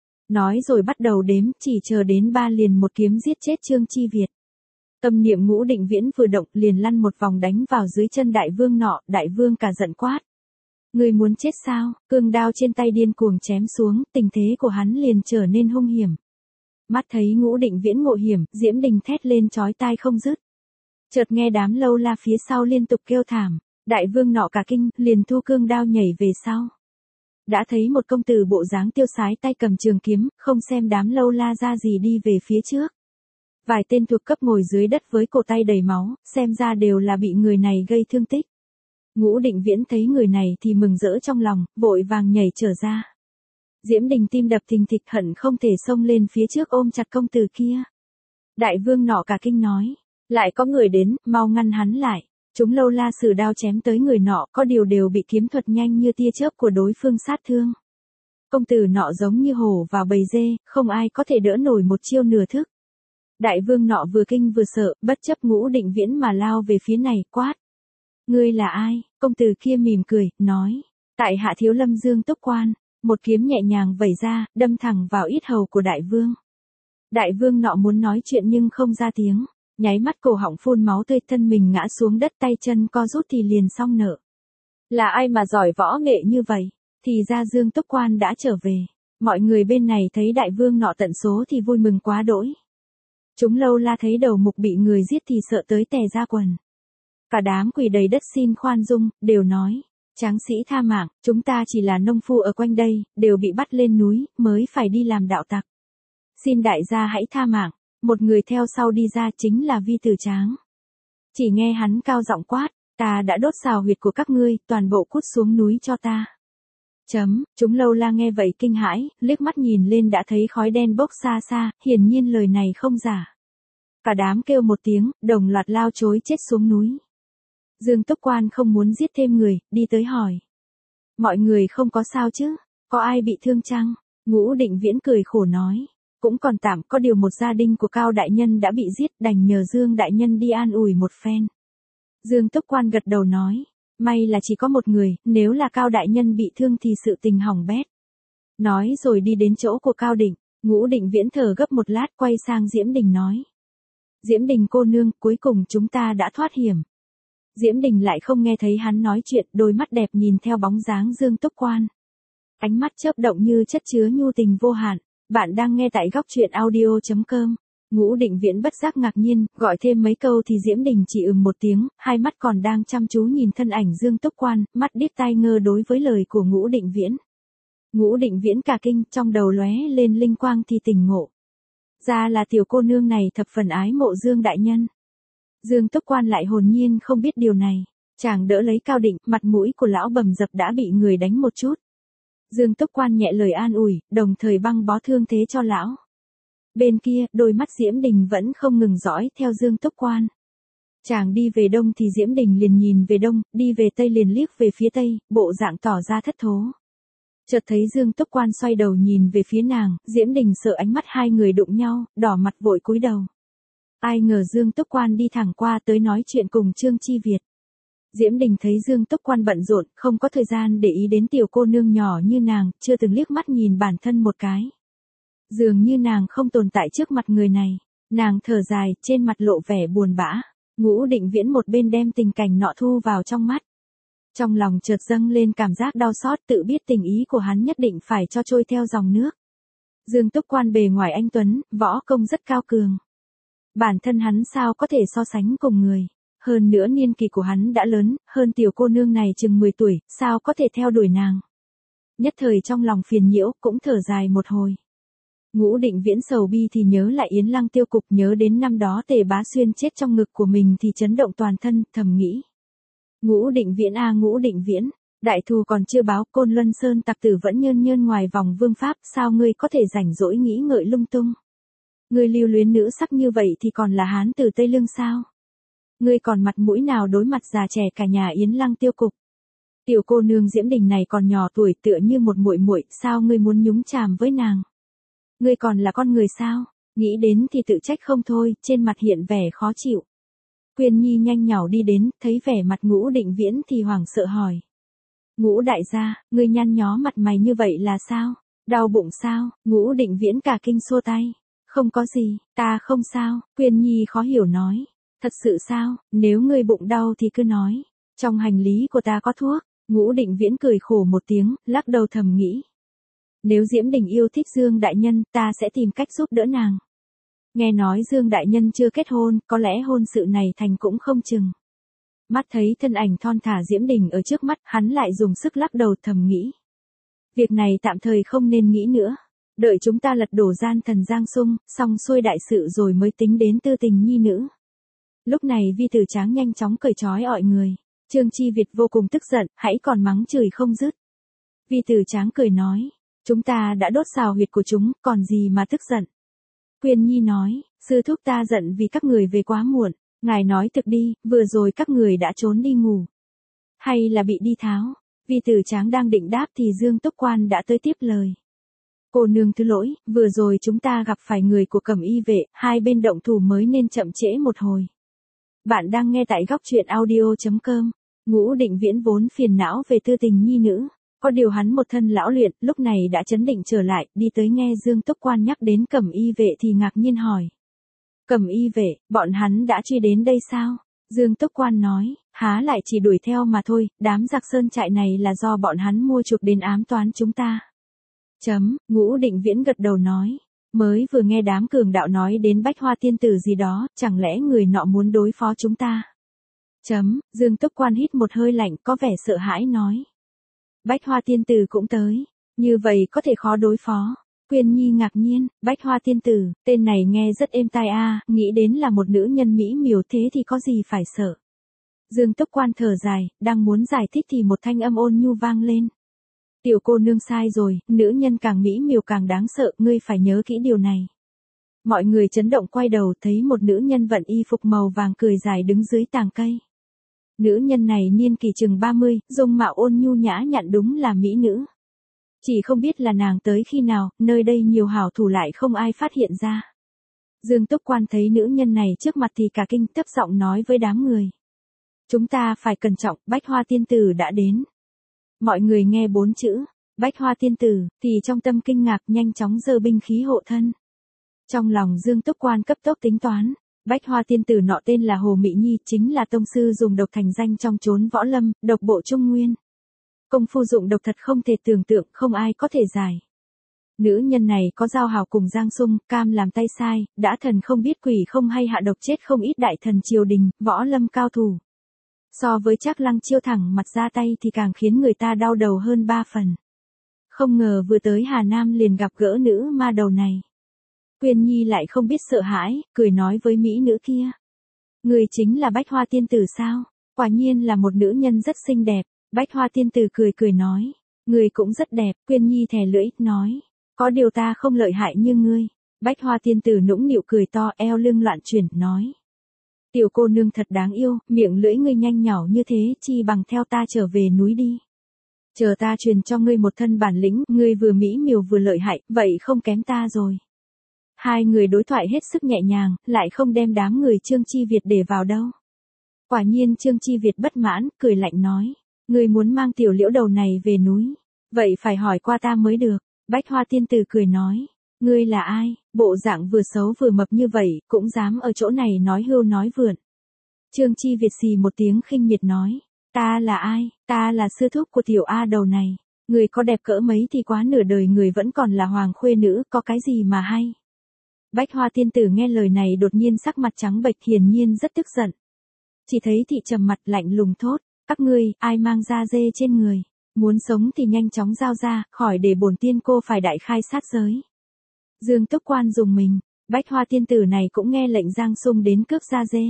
Nói rồi bắt đầu đếm, chỉ chờ đến ba liền một kiếm giết chết Trương Chi Việt. Tâm niệm Ngũ Định Viễn vừa động liền lăn một vòng đánh vào dưới chân đại vương nọ, đại vương cả giận quát. Ngươi muốn chết sao? Cương đao trên tay điên cuồng chém xuống, tình thế của hắn liền trở nên hung hiểm. Mắt thấy Ngũ Định Viễn ngộ hiểm, Diễm Đình thét lên chói tai không dứt. Chợt nghe đám lâu la phía sau liên tục kêu thảm, đại vương nọ cả kinh, liền thu cương đao nhảy về sau. Đã thấy một công tử bộ dáng tiêu sái tay cầm trường kiếm, không xem đám lâu la ra gì đi về phía trước. Vài tên thuộc cấp ngồi dưới đất với cổ tay đầy máu, xem ra đều là bị người này gây thương tích. Ngũ Định Viễn thấy người này thì mừng rỡ trong lòng, vội vàng nhảy trở ra. Diễm Đình tim đập thình thịch hận không thể xông lên phía trước ôm chặt công tử kia. Đại vương nọ cả kinh nói, lại có người đến, mau ngăn hắn lại. Chúng lâu la sử đao chém tới người nọ, có điều đều bị kiếm thuật nhanh như tia chớp của đối phương sát thương. Công tử nọ giống như hổ vào bầy dê, không ai có thể đỡ nổi một chiêu nửa thức. Đại vương nọ vừa kinh vừa sợ, bất chấp Ngũ Định Viễn mà lao về phía này, quát. Ngươi là ai? Công tử kia mỉm cười, nói. Tại hạ Thiếu Lâm Dương Túc Quan, một kiếm nhẹ nhàng vẩy ra, đâm thẳng vào yết hầu của đại vương. Đại vương nọ muốn nói chuyện nhưng không ra tiếng. Nháy mắt cổ họng phun máu tươi, thân mình ngã xuống đất, tay chân co rút thì liền xong nợ. Là ai mà giỏi võ nghệ như vậy? Thì ra Dương Túc Quan đã trở về. Mọi người bên này thấy đại vương nọ tận số thì vui mừng quá đỗi. Chúng lâu la thấy đầu mục bị người giết thì sợ tới tè ra quần. Cả đám quỳ đầy đất xin khoan dung, đều nói. Tráng sĩ tha mạng, chúng ta chỉ là nông phu ở quanh đây, đều bị bắt lên núi, mới phải đi làm đạo tặc. Xin đại gia hãy tha mạng. Một người theo sau đi ra chính là Vi Tử Tráng. Chỉ nghe hắn cao giọng quát, ta đã đốt xào huyệt của các ngươi, toàn bộ cút xuống núi cho ta. Chấm, chúng lâu la nghe vậy kinh hãi, liếc mắt nhìn lên đã thấy khói đen bốc xa xa, hiển nhiên lời này không giả. Cả đám kêu một tiếng, đồng loạt lao chối chết xuống núi. Dương Túc Quan không muốn giết thêm người, đi tới hỏi. Mọi người không có sao chứ? Có ai bị thương chăng? Ngũ Định Viễn cười khổ nói. Cũng còn tạm, có điều một gia đình của Cao đại nhân đã bị giết, đành nhờ Dương đại nhân đi an ủi một phen. Dương Túc Quan gật đầu nói. May là chỉ có một người, nếu là Cao đại nhân bị thương thì sự tình hỏng bét. Nói rồi đi đến chỗ của Cao Định. Ngũ Định Viễn thở gấp một lát quay sang Diễm Đình nói. Diễm Đình cô nương, cuối cùng chúng ta đã thoát hiểm. Diễm Đình lại không nghe thấy hắn nói chuyện, đôi mắt đẹp nhìn theo bóng dáng Dương Túc Quan. Ánh mắt chớp động như chất chứa nhu tình vô hạn. Bạn đang nghe tại góc truyện audio chấm com. Ngũ Định Viễn bất giác ngạc nhiên, gọi thêm mấy câu thì Diễm Đình chỉ ừm một tiếng, hai mắt còn đang chăm chú nhìn thân ảnh Dương Túc Quan, mắt điếc tai ngơ đối với lời của Ngũ Định Viễn. Ngũ Định Viễn cả kinh, trong đầu lóe lên linh quang thì tỉnh ngộ. Ra là tiểu cô nương này thập phần ái mộ Dương đại nhân. Dương Túc Quan lại hồn nhiên không biết điều này. Chàng đỡ lấy Cao Định, mặt mũi của lão bầm dập đã bị người đánh một chút. Dương Túc Quan nhẹ lời an ủi, đồng thời băng bó thương thế cho lão. Bên kia, đôi mắt Diễm Đình vẫn không ngừng dõi theo Dương Túc Quan. Chàng đi về đông thì Diễm Đình liền nhìn về đông, đi về tây liền liếc về phía tây, bộ dạng tỏ ra thất thố. Chợt thấy Dương Túc Quan xoay đầu nhìn về phía nàng, Diễm Đình sợ ánh mắt hai người đụng nhau, đỏ mặt vội cúi đầu. Ai ngờ Dương Túc Quan đi thẳng qua tới nói chuyện cùng Trương Chi Việt. Diễm Đình thấy Dương Túc Quan bận rộn, không có thời gian để ý đến tiểu cô nương nhỏ như nàng, chưa từng liếc mắt nhìn bản thân một cái. Dường như nàng không tồn tại trước mặt người này. Nàng thở dài, trên mặt lộ vẻ buồn bã. Ngũ Định Viễn một bên đem tình cảnh nọ thu vào trong mắt. Trong lòng chợt dâng lên cảm giác đau xót, tự biết tình ý của hắn nhất định phải cho trôi theo dòng nước. Dương Túc Quan bề ngoài anh tuấn, võ công rất cao cường. Bản thân hắn sao có thể so sánh cùng người. Hơn nữa niên kỷ của hắn đã lớn, hơn tiểu cô nương này chừng mười tuổi, sao có thể theo đuổi nàng. Nhất thời trong lòng phiền nhiễu, cũng thở dài một hồi. Ngũ Định Viễn sầu bi thì nhớ lại Yến Lăng Tiêu Cục, nhớ đến năm đó Tề Bá Xuyên chết trong ngực của mình thì chấn động toàn thân, thầm nghĩ. Ngũ Định Viễn a Ngũ Định Viễn, đại thù còn chưa báo, Côn Luân Sơn tặc tử vẫn nhơn nhơn ngoài vòng vương pháp, sao ngươi có thể rảnh rỗi nghĩ ngợi lung tung. Ngươi lưu luyến nữ sắc như vậy thì còn là hán tử Tây Lương sao? Ngươi còn mặt mũi nào đối mặt già trẻ cả nhà Yến Lăng Tiêu Cục? Tiểu cô nương Diễm Đình này còn nhỏ tuổi, tựa như một muội muội, sao ngươi muốn nhúng chàm với nàng? Ngươi còn là con người sao? Nghĩ đến thì tự trách không thôi, trên mặt hiện vẻ khó chịu. Quyên Nhi nhanh nhảu đi đến, thấy vẻ mặt Ngũ Định Viễn thì hoảng sợ hỏi. Ngũ đại gia, ngươi nhăn nhó mặt mày như vậy là sao? Đau bụng sao? Ngũ Định Viễn cả kinh xua tay. Không có gì, ta không sao, Quyên Nhi khó hiểu nói. Thật sự sao, nếu ngươi bụng đau thì cứ nói. Trong hành lý của ta có thuốc. Ngũ Định Viễn cười khổ một tiếng, lắc đầu thầm nghĩ. Nếu Diễm Đình yêu thích Dương đại nhân, ta sẽ tìm cách giúp đỡ nàng. Nghe nói Dương đại nhân chưa kết hôn, có lẽ hôn sự này thành cũng không chừng. Mắt thấy thân ảnh thon thả Diễm Đình ở trước mắt, hắn lại dùng sức lắc đầu thầm nghĩ. Việc này tạm thời không nên nghĩ nữa. Đợi chúng ta lật đổ gian thần Giang Sung, xong xuôi đại sự rồi mới tính đến tư tình nhi nữ. Lúc này Vi Tử Tráng nhanh chóng cởi trói ọi người. Trương Chi Việt vô cùng tức giận, hãy còn mắng chửi không dứt. Vi Tử Tráng cười nói. Chúng ta đã đốt xào huyệt của chúng, còn gì mà tức giận. Quyên Nhi nói, sư thúc ta giận vì các người về quá muộn. Ngài nói thực đi, vừa rồi các người đã trốn đi ngủ. Hay là bị đi tháo. Vi Tử Tráng đang định đáp thì Dương Túc Quan đã tới tiếp lời. Cô nương thứ lỗi, vừa rồi chúng ta gặp phải người của Cẩm Y vệ, hai bên động thủ mới nên chậm trễ một hồi. Bạn đang nghe tại góc truyện audio chấm com. Ngũ Định Viễn vốn phiền não về tư tình nhi nữ. Có điều hắn một thân lão luyện, lúc này đã chấn định trở lại, đi tới nghe Dương Túc Quan nhắc đến Cẩm Y vệ thì ngạc nhiên hỏi. Cẩm Y vệ, bọn hắn đã truy đến đây sao? Dương Túc Quan nói, há lại chỉ đuổi theo mà thôi, đám giặc sơn trại này là do bọn hắn mua chuộc đến ám toán chúng ta. Chấm, Ngũ Định Viễn gật đầu nói. Mới vừa nghe đám cường đạo nói đến Bách Hoa tiên tử gì đó, chẳng lẽ người nọ muốn đối phó chúng ta? Chấm, Dương Túc Quan hít một hơi lạnh có vẻ sợ hãi nói. Bách Hoa tiên tử cũng tới, như vậy có thể khó đối phó. Quyên Nhi ngạc nhiên, Bách Hoa tiên tử, tên này nghe rất êm tai a, nghĩ đến là một nữ nhân mỹ miều thế thì có gì phải sợ. Dương Túc Quan thở dài, đang muốn giải thích thì một thanh âm ôn nhu vang lên. Tiểu cô nương sai rồi, nữ nhân càng mỹ miều càng đáng sợ, ngươi phải nhớ kỹ điều này. Mọi người chấn động quay đầu thấy một nữ nhân vận y phục màu vàng cười dài đứng dưới tàng cây. Nữ nhân này niên kỳ chừng ba mươi, dung mạo ôn nhu nhã nhặn đúng là mỹ nữ. Chỉ không biết là nàng tới khi nào, nơi đây nhiều hảo thủ lại không ai phát hiện ra. Dương Túc Quan thấy nữ nhân này trước mặt thì cả kinh, thấp giọng nói với đám người. Chúng ta phải cẩn trọng, Bách Hoa tiên tử đã đến. Mọi người nghe bốn chữ, Bách Hoa tiên tử, thì trong tâm kinh ngạc nhanh chóng giơ binh khí hộ thân. Trong lòng Dương Túc Quan cấp tốc tính toán, Bách Hoa tiên tử nọ tên là Hồ Mị Nhi, chính là tông sư dùng độc thành danh trong chốn võ lâm, độc bộ Trung Nguyên. Công phu dụng độc thật không thể tưởng tượng, không ai có thể giải. Nữ nhân này có giao hảo cùng Giang Sung, cam làm tay sai, đã thần không biết quỷ không hay hạ độc chết không ít đại thần triều đình, võ lâm cao thủ. So với Trác Lăng chiêu thẳng mặt ra tay thì càng khiến người ta đau đầu hơn ba phần. Không ngờ vừa tới Hà Nam liền gặp gỡ nữ ma đầu này. Quyên Nhi lại không biết sợ hãi, cười nói với mỹ nữ kia. Người chính là Bách Hoa tiên tử sao? Quả nhiên là một nữ nhân rất xinh đẹp. Bách Hoa tiên tử cười cười nói. Người cũng rất đẹp, Quyên Nhi thè lưỡi, nói. Có điều ta không lợi hại như ngươi. Bách Hoa tiên tử nũng nịu cười to, eo lưng loạn chuyển, nói. Tiểu cô nương thật đáng yêu, miệng lưỡi ngươi nhanh nhỏ như thế, chi bằng theo ta trở về núi đi. Chờ ta truyền cho ngươi một thân bản lĩnh, ngươi vừa mỹ miều vừa lợi hại, vậy không kém ta rồi. Hai người đối thoại hết sức nhẹ nhàng, lại không đem đám người Trương Chi Việt để vào đâu. Quả nhiên Trương Chi Việt bất mãn, cười lạnh nói. Ngươi muốn mang tiểu liễu đầu này về núi. Vậy phải hỏi qua ta mới được. Bách Hoa tiên tử cười nói. Ngươi là ai, bộ dạng vừa xấu vừa mập như vậy, cũng dám ở chỗ này nói hưu nói vượn. Trương Chi Việt xì một tiếng khinh miệt nói. Ta là ai, ta là sư thúc của tiểu A đầu này. Người có đẹp cỡ mấy thì quá nửa đời người vẫn còn là hoàng khuê nữ, có cái gì mà hay. Bách Hoa tiên tử nghe lời này đột nhiên sắc mặt trắng bệch, hiển nhiên rất tức giận. Chỉ thấy thị trầm mặt lạnh lùng thốt. Các ngươi, ai mang da dê trên người. Muốn sống thì nhanh chóng giao ra, khỏi để bổn tiên cô phải đại khai sát giới. Dương Túc Quan dùng mình, Bách Hoa tiên tử này cũng nghe lệnh Giang Sung đến cướp da dê.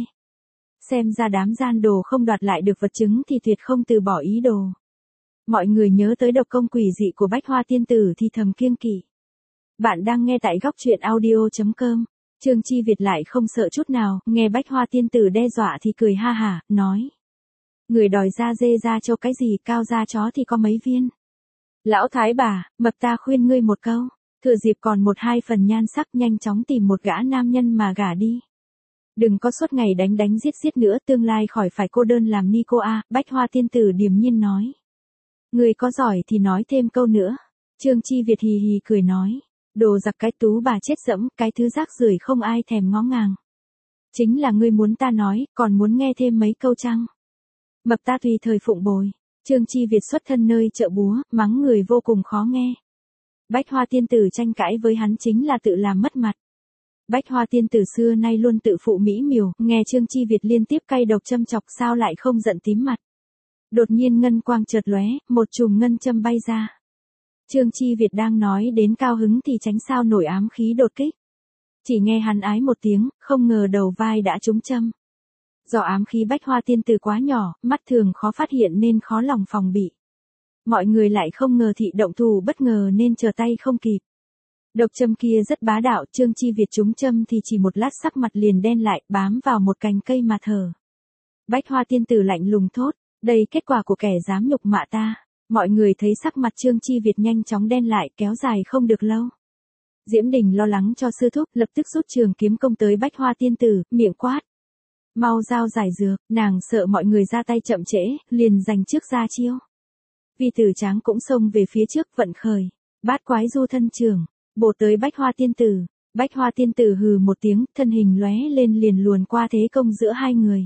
Xem ra đám gian đồ không đoạt lại được vật chứng thì tuyệt không từ bỏ ý đồ. Mọi người nhớ tới độc công quỷ dị của Bách Hoa tiên tử thì thầm kiêng kỵ. Bạn đang nghe tại góc truyện audio chấm com. Trương Chi Việt lại không sợ chút nào, nghe Bách Hoa tiên tử đe dọa thì cười ha hả, nói. Người đòi da dê ra cho cái gì, cao da chó thì có mấy viên. Lão thái bà, mập ta khuyên ngươi một câu. Thừa dịp còn một hai phần nhan sắc, nhanh chóng tìm một gã nam nhân mà gả đi. Đừng có suốt ngày đánh đánh giết giết nữa, tương lai khỏi phải cô đơn làm ni cô a. Bách Hoa tiên tử điềm nhiên nói. Người có giỏi thì nói thêm câu nữa. Trương Chi Việt hì hì cười nói. Đồ giặc cái tú bà chết dẫm, cái thứ rác rưởi không ai thèm ngó ngàng. Chính là ngươi muốn ta nói, còn muốn nghe thêm mấy câu chăng? Mập ta tùy thời phụng bồi. Trương Chi Việt xuất thân nơi chợ búa, mắng người vô cùng khó nghe. Bách Hoa tiên tử tranh cãi với hắn chính là tự làm mất mặt. Bách Hoa tiên tử xưa nay luôn tự phụ mỹ miều, nghe Trương Chi Việt liên tiếp cay độc châm chọc sao lại không giận tím mặt. Đột nhiên ngân quang chợt lóe, một chùm ngân châm bay ra. Trương Chi Việt đang nói đến cao hứng thì tránh sao nổi ám khí đột kích. Chỉ nghe hắn ái một tiếng, không ngờ đầu vai đã trúng châm. Do ám khí Bách Hoa tiên tử quá nhỏ, mắt thường khó phát hiện nên khó lòng phòng bị. Mọi người lại không ngờ thị động thủ bất ngờ nên chờ tay không kịp. Độc châm kia rất bá đạo, Trương Chi Việt trúng châm thì chỉ một lát sắc mặt liền đen lại, bám vào một cành cây mà thở. Bách Hoa tiên tử lạnh lùng thốt, đây kết quả của kẻ dám nhục mạ ta. Mọi người thấy sắc mặt Trương Chi Việt nhanh chóng đen lại, kéo dài không được lâu. Diễm Đình lo lắng cho sư thúc, lập tức rút trường kiếm công tới Bách Hoa tiên tử, miệng quát. Mau giao giải dược, nàng sợ mọi người ra tay chậm trễ, liền giành trước ra chiêu. Vi Tử Tráng cũng xông về phía trước vận khởi, bát quái du thân trường, bổ tới Bách Hoa tiên tử. Bách Hoa tiên tử hừ một tiếng, thân hình lóe lên liền luồn qua thế công giữa hai người.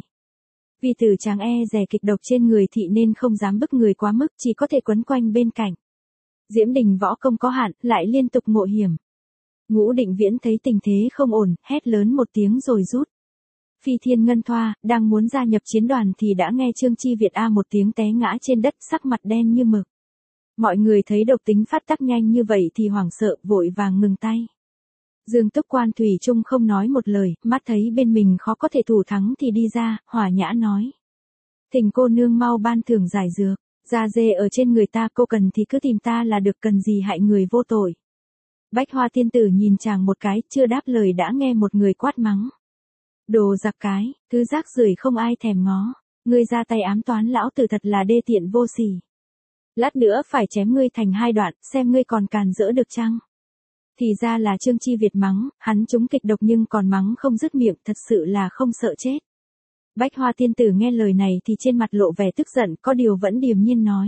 Vi Tử Tráng e dè kịch độc trên người thị nên không dám bức người quá mức, chỉ có thể quấn quanh bên cạnh. Diễm Đình võ công có hạn, lại liên tục ngộ hiểm. Ngũ Định Viễn thấy tình thế không ổn, hét lớn một tiếng rồi rút. Phi Thiên Ngân Thoa, đang muốn gia nhập chiến đoàn thì đã nghe Trương Chi Việt a một tiếng té ngã trên đất, sắc mặt đen như mực. Mọi người thấy độc tính phát tác nhanh như vậy thì hoảng sợ, vội vàng ngừng tay. Dương Túc Quan thủy chung không nói một lời, mắt thấy bên mình khó có thể thủ thắng thì đi ra, hòa nhã nói. Thỉnh cô nương mau ban thưởng giải dược, da dê ở trên người ta, cô cần thì cứ tìm ta là được, cần gì hại người vô tội. Bách Hoa tiên tử nhìn chàng một cái, chưa đáp lời đã nghe một người quát mắng. Đồ giặc cái, thứ rác rưởi không ai thèm ngó. Ngươi ra tay ám toán lão tử thật là đê tiện vô sỉ. Lát nữa phải chém ngươi thành hai đoạn, xem ngươi còn càn rỡ được chăng? Thì ra là Trương Chi Việt mắng, hắn trúng kịch độc nhưng còn mắng không dứt miệng, thật sự là không sợ chết. Bách Hoa tiên tử nghe lời này thì trên mặt lộ vẻ tức giận, có điều vẫn điềm nhiên nói.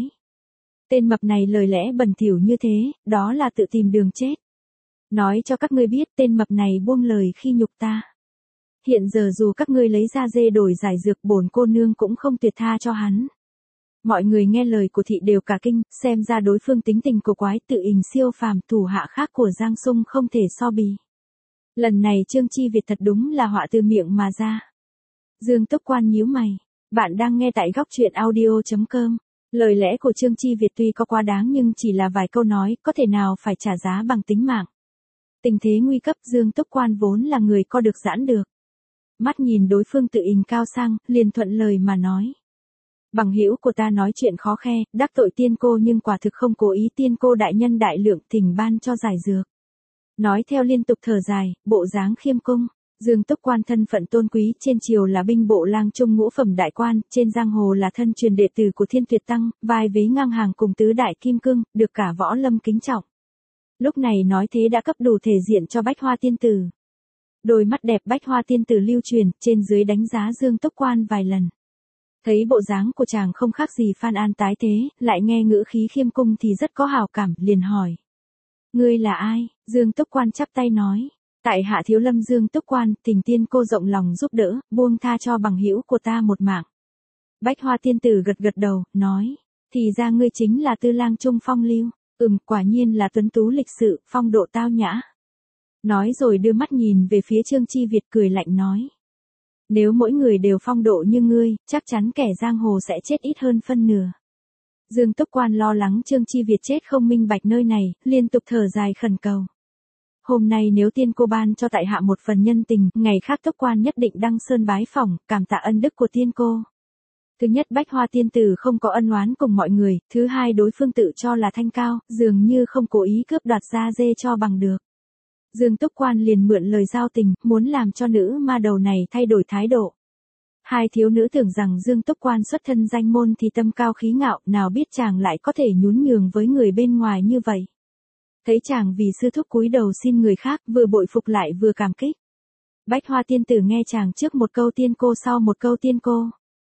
Tên mập này lời lẽ bẩn thỉu như thế, đó là tự tìm đường chết. Nói cho các ngươi biết tên mập này buông lời khi nhục ta. Hiện giờ dù các ngươi lấy ra dê đổi giải dược bổn cô nương cũng không tuyệt tha cho hắn. Mọi người nghe lời của thị đều cả kinh, xem ra đối phương tính tình cổ quái tự hình siêu phàm thủ hạ khác của Giang Sung không thể so bì. Lần này Trương Chi Việt thật đúng là họa từ miệng mà ra. Dương Túc Quan nhíu mày, bạn đang nghe tại góc truyện audio chấm com. Lời lẽ của Trương Chi Việt tuy có quá đáng nhưng chỉ là vài câu nói, có thể nào phải trả giá bằng tính mạng. Tình thế nguy cấp Dương Túc Quan vốn là người co được giãn được. Mắt nhìn đối phương tự hình cao sang, liền thuận lời mà nói. Bằng hữu của ta nói chuyện khó khe, đắc tội tiên cô nhưng quả thực không cố ý, tiên cô đại nhân đại lượng thỉnh ban cho giải dược. Nói theo liên tục thở dài, bộ dáng khiêm cung. Dương Túc Quan thân phận tôn quý, trên triều là binh bộ lang trung ngũ phẩm đại quan, trên giang hồ là thân truyền đệ tử của Thiên Tuyệt Tăng, vai vế ngang hàng cùng tứ đại kim cương, được cả võ lâm kính trọng. Lúc này nói thế đã cấp đủ thể diện cho Bách Hoa tiên tử. Đôi mắt đẹp Bách Hoa tiên tử lưu truyền, trên dưới đánh giá Dương Túc Quan vài lần. Thấy bộ dáng của chàng không khác gì Phan An tái thế, lại nghe ngữ khí khiêm cung thì rất có hào cảm, liền hỏi. Ngươi là ai? Dương Túc Quan chắp tay nói. Tại hạ thiếu lâm Dương Túc Quan, thỉnh tiên cô rộng lòng giúp đỡ, buông tha cho bằng hữu của ta một mạng. Bách Hoa tiên tử gật gật đầu, nói. Thì ra ngươi chính là Tư Lang Trung Phong Lưu. Ừm, quả nhiên là tuấn tú lịch sự, phong độ tao nhã. Nói rồi đưa mắt nhìn về phía Trương Chi Việt cười lạnh nói. Nếu mỗi người đều phong độ như ngươi, chắc chắn kẻ giang hồ sẽ chết ít hơn phân nửa. Dương Túc Quan lo lắng Trương Chi Việt chết không minh bạch nơi này, liên tục thở dài khẩn cầu. Hôm nay nếu tiên cô ban cho tại hạ một phần nhân tình, ngày khác Túc Quan nhất định đăng sơn bái phỏng, cảm tạ ân đức của tiên cô. Thứ nhất Bách Hoa tiên tử không có ân oán cùng mọi người, thứ hai đối phương tự cho là thanh cao, dường như không cố ý cướp đoạt da dê cho bằng được. Dương Túc Quan liền mượn lời giao tình, muốn làm cho nữ ma đầu này thay đổi thái độ. Hai thiếu nữ tưởng rằng Dương Túc Quan xuất thân danh môn thì tâm cao khí ngạo, nào biết chàng lại có thể nhún nhường với người bên ngoài như vậy. Thấy chàng vì sư thúc cúi đầu xin người khác, vừa bội phục lại vừa cảm kích. Bách Hoa tiên tử nghe chàng trước một câu tiên cô sau một câu tiên cô.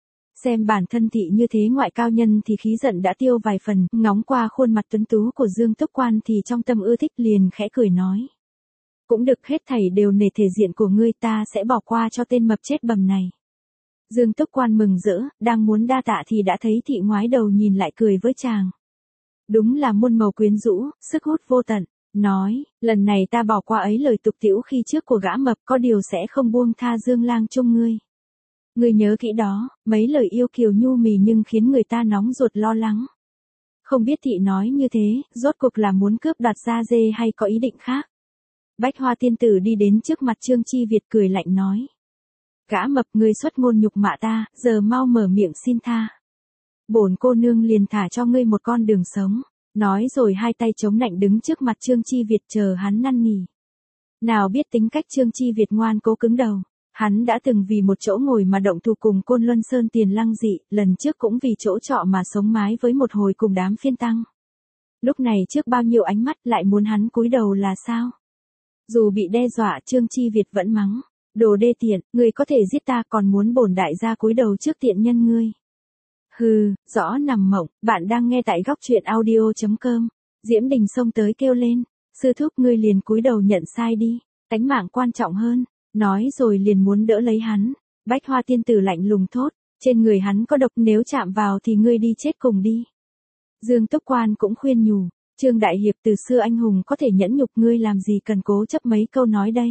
Xem bản thân thị như thế ngoại cao nhân thì khí giận đã tiêu vài phần, ngóng qua khuôn mặt tuấn tú của Dương Túc Quan thì trong tâm ưa thích liền khẽ cười nói. Cũng được, hết thảy đều nể thể diện của ngươi, ta sẽ bỏ qua cho tên mập chết bầm này. Dương Túc Quan mừng rỡ, đang muốn đa tạ thì đã thấy thị ngoái đầu nhìn lại cười với chàng. Đúng là muôn màu quyến rũ, sức hút vô tận. Nói, lần này ta bỏ qua ấy lời tục tĩu khi trước của gã mập, có điều sẽ không buông tha Dương Lang Trung ngươi. Ngươi nhớ kỹ đó, mấy lời yêu kiều nhu mì nhưng khiến người ta nóng ruột lo lắng. Không biết thị nói như thế, rốt cuộc là muốn cướp đoạt da dê hay có ý định khác. Bách Hoa tiên tử đi đến trước mặt Trương Chi Việt cười lạnh nói. Gã mập, ngươi xuất ngôn nhục mạ ta, giờ mau mở miệng xin tha. Bổn cô nương liền thả cho ngươi một con đường sống. Nói rồi hai tay chống nạnh đứng trước mặt Trương Chi Việt chờ hắn năn nỉ. Nào biết tính cách Trương Chi Việt ngoan cố cứng đầu. Hắn đã từng vì một chỗ ngồi mà động thù cùng Côn Luân Sơn Tiền Lăng Dị, lần trước cũng vì chỗ trọ mà sống mái với một hồi cùng đám phiên tăng. Lúc này trước bao nhiêu ánh mắt lại muốn hắn cúi đầu là sao? Dù bị đe dọa Trương Chi Việt vẫn mắng. Đồ đê tiện, ngươi có thể giết ta còn muốn bổn đại gia cúi đầu trước tiện nhân ngươi. Hừ, rõ nằm mộng, bạn đang nghe tại góc truyện audio chấm com. Diễm Đình xông tới kêu lên. Sư thúc ngươi liền cúi đầu nhận sai đi, tánh mạng quan trọng hơn. Nói rồi liền muốn đỡ lấy hắn. Bách Hoa tiên tử lạnh lùng thốt. Trên người hắn có độc, nếu chạm vào thì ngươi đi chết cùng đi. Dương Túc Quan cũng khuyên nhủ. Trương Đại Hiệp từ xưa anh hùng có thể nhẫn nhục, ngươi làm gì cần cố chấp mấy câu nói đây.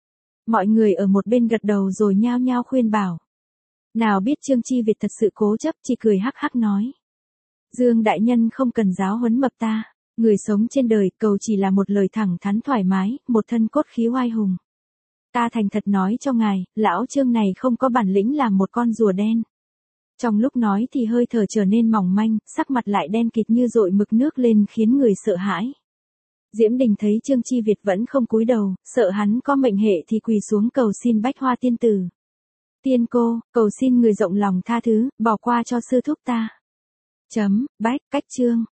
Mọi người ở một bên gật đầu rồi nhao nhao khuyên bảo. Nào biết Trương Chi Việt thật sự cố chấp, chỉ cười hắc hắc nói. Dương đại nhân không cần giáo huấn mập ta. Người sống trên đời cầu chỉ là một lời thẳng thắn thoải mái, một thân cốt khí oai hùng. Ta thành thật nói cho ngài, lão Trương này không có bản lĩnh làm một con rùa đen. Trong lúc nói thì hơi thở trở nên mỏng manh, sắc mặt lại đen kịt như dội mực nước lên khiến người sợ hãi. Diễm Đình thấy Trương Chi Việt vẫn không cúi đầu, sợ hắn có mệnh hệ thì quỳ xuống cầu xin Bách Hoa tiên tử. Tiên cô, cầu xin người rộng lòng tha thứ, bỏ qua cho sư thúc ta. Chấm, bách, cách chương.